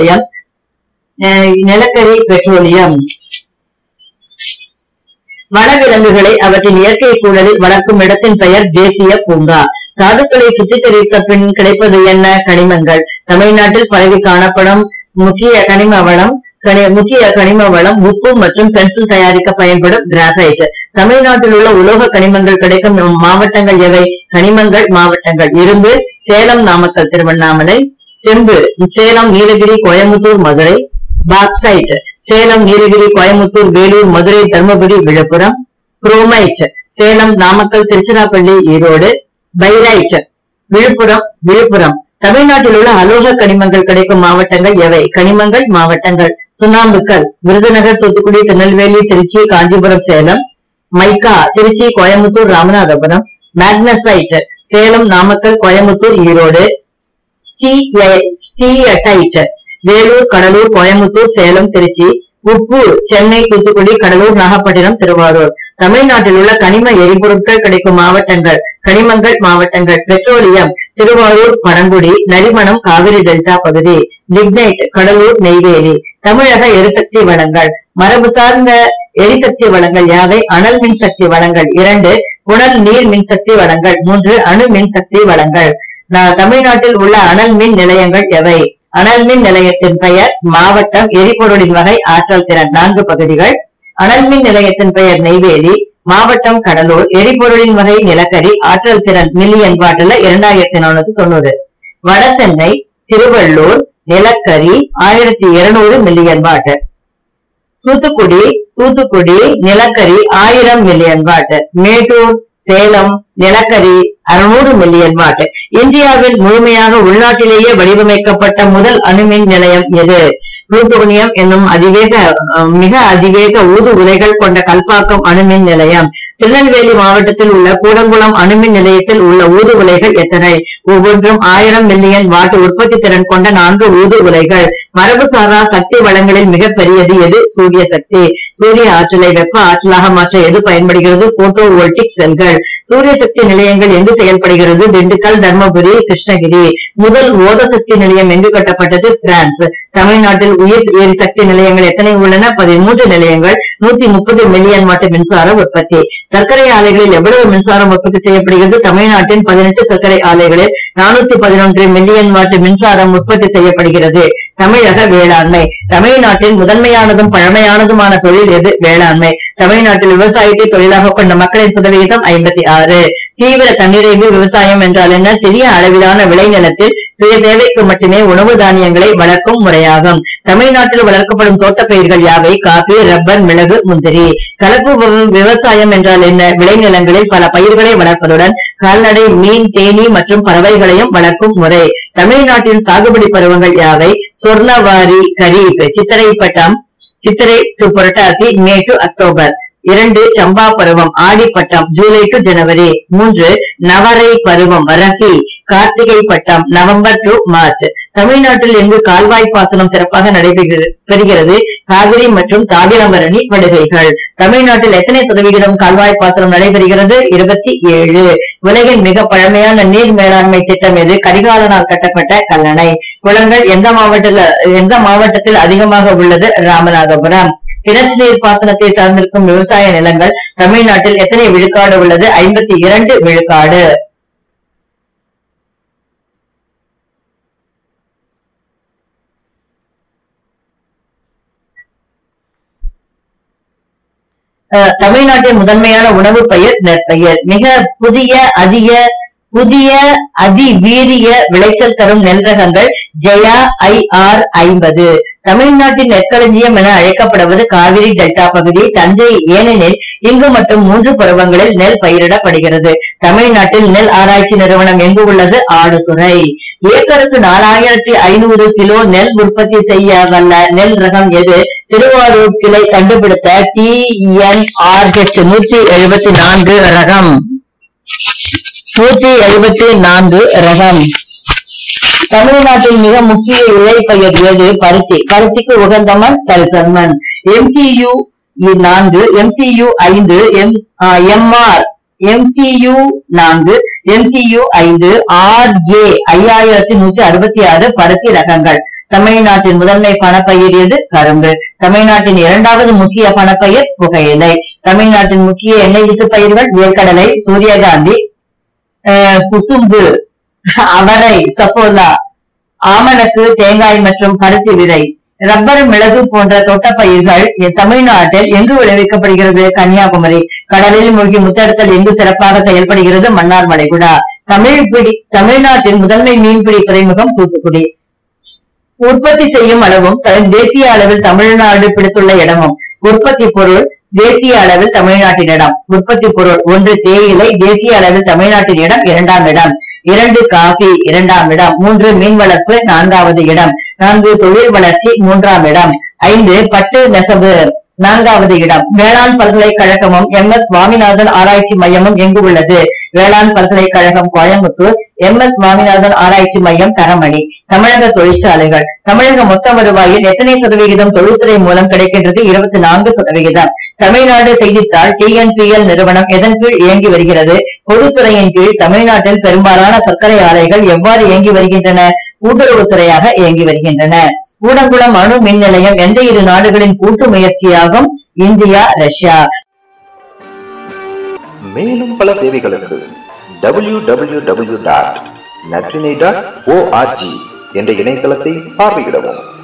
பெட்ரோலியம். வனவிலங்குகளை அவற்றின் இயற்கை சூழலில் வளர்க்கும் இடத்தின் பெயர் தேசிய பூங்கா. தாதுக்களை சுத்திகரித்த பின் கிடைப்பது என்ன? கனிமங்கள். தமிழ்நாட்டில் பரவி காணப்படும் முக்கிய கனிம வளம் உப்பு மற்றும் பென்சில் தயாரிக்க பயன்படும் கிராபைட். தமிழ்நாட்டில் உள்ள உலோக கனிமங்கள் கிடைக்கும் மாவட்டங்கள் எவை? கனிமங்கள் மாவட்டங்கள். இரும்பு சேலம், நாமக்கல், திருவண்ணாமலை. செம்பு Salem, Nilgiri, Coimbatore, Madurai. Bauxite Salem, Nilgiri, Coimbatore, Vellore, Madurai, Dharmapuri, Villupuram. Chromite Salem, Namakkal, Tiruchirappalli, Erode. Pyrite Villupuram. தமிழ்நாட்டில் உள்ள அலோக கனிமங்கள் கிடைக்கும் மாவட்டங்கள் எவை? கனிமங்கள் மாவட்டங்கள். சுண்ணாம்புக்கல் Virudhunagar, Thoothukudi, Tirunelveli, Trichy, Kanchipuram, Salem. Mica Trichy, Coimbatore, Ramanathapuram. Magnesite Salem, Namakkal, Coimbatore, Erode. Steatite Vellore, Cuddalore, Coimbatore, Salem, Trichy. உப்பு சென்னை, தூத்துக்குடி, கடலூர், நாகப்பட்டினம், திருவாரூர். தமிழ்நாட்டில் உள்ள கனிம எரிபொருட்கள் கிடைக்கும் மாவட்டங்கள் கனிமங்கள் மாவட்டங்கள். பெட்ரோலியம் திருவாரூர், பனங்குடி. நரிமணம் காவிரி டெல்டா பகுதி. லிக்னைட் கடலூர், நெய்வேலி. தமிழக எரிசக்தி வளங்கள் மரபு சார்ந்த எரிசக்தி வளங்கள் யாவை? அனல் மின்சக்தி வளங்கள் 2, புனல் நீர் மின்சக்தி வளங்கள் 3, அணு மின்சக்தி வளங்கள். தமிழ்நாட்டில் உள்ள அனல் மின் நிலையங்கள் எவை? அனல் மின் நிலையத்தின் பெயர், மாவட்டம், எரிபொருளின் வகை, ஆற்றல் திறன் 4 பகுதிகள். அனல் மின் நிலையத்தின் பெயர் நெய்வேலி, மாவட்டம் கடலூர், எரிபொருளின் வகை நிலக்கரி, ஆற்றல் திறன் மில்லியன் வாட்ல 2490. வடசென்னை, திருவள்ளூர், நிலக்கரி 1200 மில்லியன் வாட். தூத்துக்குடி நிலக்கரி 1000 மில்லியன் வாட். மேட்டூர், சேலம் நிலக்கரி 600 மில்லியன் வாட். இந்தியாவில் முழுமையாக உள்நாட்டிலேயே வடிவமைக்கப்பட்ட முதல் அணுமின் நிலையம் எது? புளூட்டோனியம் என்னும் மிக அதிவேக ஊது உலைகள் கொண்ட கல்பாக்கம் அணுமின் நிலையம். திருநெல்வேலி மாவட்டத்தில் உள்ள கூடங்குளம் அணுமின் நிலையத்தில் உள்ள ஊது உலைகள் எத்தனை? ஒவ்வொன்றும் 1000 மில்லியன் வாட் உற்பத்தி திறன் கொண்ட 4 ஊது உலைகள். மரபுசாரா சக்தி வளங்களில் மிக பெரியது எது? சூரிய சக்தி. சூரிய ஆற்றலை வெப்ப ஆற்றலாக மாற்ற எது பயன்படுகிறது? போட்டோ வோல்டிக் செல்கள். சூரிய சக்தி நிலையங்கள் எங்கு செயல்படுகிறது? திண்டுக்கல், தர்மபுரி, கிருஷ்ணகிரி. முதல் ஓத சக்தி நிலையம் எங்கு கட்டப்பட்டது? பிரான்ஸ். தமிழ்நாட்டில் உயிர் எரிசக்தி நிலையங்கள் எத்தனை உள்ளன? 13 நிலையங்கள். 130 மில்லியன் வாட் மின்சார உற்பத்தி. சர்க்கரை ஆலைகளில் எவ்வளவு மின்சாரம் உற்பத்தி செய்யப்படுகிறது? தமிழ்நாட்டின் 18 சர்க்கரை ஆலைகளில் 411 மில்லியன் வாட் மின்சாரம் உற்பத்தி செய்யப்படுகிறது. தமிழக வேளாண்மை தமிழ்நாட்டில் முதன்மையானதும் பழமையானதுமான தொழில் எது? வேளாண்மை. தமிழ்நாட்டில் விவசாயத்தை தொழிலாக கொண்ட மக்களின் சதவிகிதம் 56. தீவிர தன்னிறைவு விவசாயம் என்றால் என்ன? சிறிய அளவிலான விளைநிலத்தில் சுய தேவைக்கு மட்டுமே உணவு தானியங்களை வளர்க்கும் முறையாகும். தமிழ்நாட்டில் வளர்க்கப்படும் தோட்டப்பயிர்கள் யாவை? காபி, ரப்பர், மிளகு, முந்திரி. கலப்பு விவசாயம் என்றால் என்ன? விளைநிலங்களில் பல பயிர்களை வளர்ப்பதுடன் கால்நடை, மீன், தேனீ மற்றும் பறவைகளையும் வளர்க்கும் முறை. தமிழ்நாட்டின் சாகுபடி பருவங்கள் யாவை? Sornavari kharif, Chithirai to Purattasi, May to October. 2 samba பருவம், ஆடிப்பட்டம், ஜூலை டு ஜனவரி. 3 நவரை பருவம், ரஃபி, கார்த்திகை பட்டம், நவம்பர் டு மார்ச். தமிழ்நாட்டில் எங்கு கால்வாய் பாசனம் சிறப்பாக நடைபெறுகிறது? காவிரி மற்றும் தாமிரபரணி படுகைகள். தமிழ்நாட்டில் எத்தனை சதவிகிதம் கால்வாய் பாசனம் நடைபெறுகிறது? 27. உலகின் மிக பழமையான நீர் மேலாண்மை திட்டம் எது? கரிகாலனால் கட்டப்பட்ட கல்லணை. குளங்கள் எந்த மாவட்டத்தில் அதிகமாக உள்ளது? ராமநாதபுரம். கிணற்று நீர் பாசனத்தை சார்ந்திருக்கும் விவசாய நிலங்கள் தமிழ்நாட்டில் எத்தனை விழுக்காடு உள்ளது? 52 விழுக்காடு. தமிழ்நாட்டின் முதன்மையான உணவு பயிர் நெற்பயிர். மிக புதிய அதிவீரிய விளைச்சல் தரும் நெல் ரகங்கள் ஜெயா IR 50. தமிழ்நாட்டின் நெற்களஞ்சியம் என அழைக்கப்படுவது காவிரி டெல்டா பகுதி, தஞ்சை. ஏனெனில் இங்கு மட்டும் 3 பருவங்களில் நெல் பயிரிடப்படுகிறது. தமிழ்நாட்டில் நெல் ஆராய்ச்சி நிறுவனம் எங்கு உள்ளது? ஆடுதுறை. ஏக்கருக்கு 4500 கிலோ நெல் உற்பத்தி செய்ய வல்ல நெல் ரகம் எது? திருவாரூர் கிளை கண்டுபிடித்த TNRH 174 ரகம். 174 ரகம். தமிழ்நாட்டின் மிக முக்கிய இழை பயிர் எது? பருத்தி. பருத்திக்கு உகந்த மண் கரிசல் மண். MCU 4, MCU 5, MR MCU 4, MCU 5, RA 5166 பருத்தி ரகங்கள். தமிழ்நாட்டின் முதன்மை பணப்பயிர் எது? கரும்பு. தமிழ்நாட்டின் 2வது முக்கிய பணப்பயிர் புகையிலை. தமிழ்நாட்டின் முக்கிய எண்ணெய் வித்து பயிர்கள் வேர்க்கடலை, சூரியகாந்தி, குசும்பு, அவரை, சஃபோலா, ஆமணக்கு, தேங்காய் மற்றும் பருத்தி விதை. ரப்பர், மிளகு போன்ற தோட்டப்பயிர்கள் தமிழ்நாட்டில் எங்கு விளைவிக்கப்படுகிறது? கன்னியாகுமரி. கடலில் மூழ்கி முத்தெடுத்தல் எங்கு சிறப்பாக செயல்படுகிறது? மன்னார் வளைகுடா. தமிழ்நாட்டின் முதன்மை மீன்பிடி துறைமுகம் தூத்துக்குடி. உற்பத்தி செய்யும் அளவும் தேசிய அளவில் தமிழ்நாடு பிடித்துள்ள இடமும். உற்பத்தி பொருள் தேசிய அளவில் தமிழ்நாட்டினிடம். உற்பத்தி பொருள்: 1 தேயிலை, தேசிய அளவில் தமிழ்நாட்டினிடம் 2ஆம் இடம். 2 காபி 2ஆம் இடம். 3 மீன் வளர்ப்பு 4வது இடம். 4 தொழில் வளர்ச்சி 3ஆம் இடம். 5 பட்டு நெசவு 4வது இடம். வேளாண் பல்கலைக்கழகமும் MS சுவாமிநாதன் ஆராய்ச்சி மையமும் எங்கு உள்ளது? வேளாண் பல்கலைக்கழகம் கோயம்புத்தூர், MS சுவாமிநாதன் ஆராய்ச்சி மையம் தரமணி. தமிழக தொழிற்சாலைகள்: தமிழக மொத்த வருவாயில் எத்தனை சதவிகிதம் தொழில்துறை மூலம் கிடைக்கின்றது? 24%. தமிழ்நாடு செய்தித்தாள் TNPL நிறுவனம் எதன் கீழ் இயங்கி வருகிறது? பொதுத்துறையின் கீழ். தமிழ்நாட்டில் பெரும்பாலான சர்க்கரை ஆலைகள் எவ்வாறு இயங்கி வருகின்றன? கூட்டுறவுத்துறையாக இயங்கி வருகின்றன. கூடங்குளம் அணு மின் நிலையம் எந்த 2 நாடுகளின் கூட்டு முயற்சியாகும்? India, Russia. மேலும் பல சேவைகளுக்கு www.natrine.org என்ற இணையதளத்தை பார்வையிடவும்.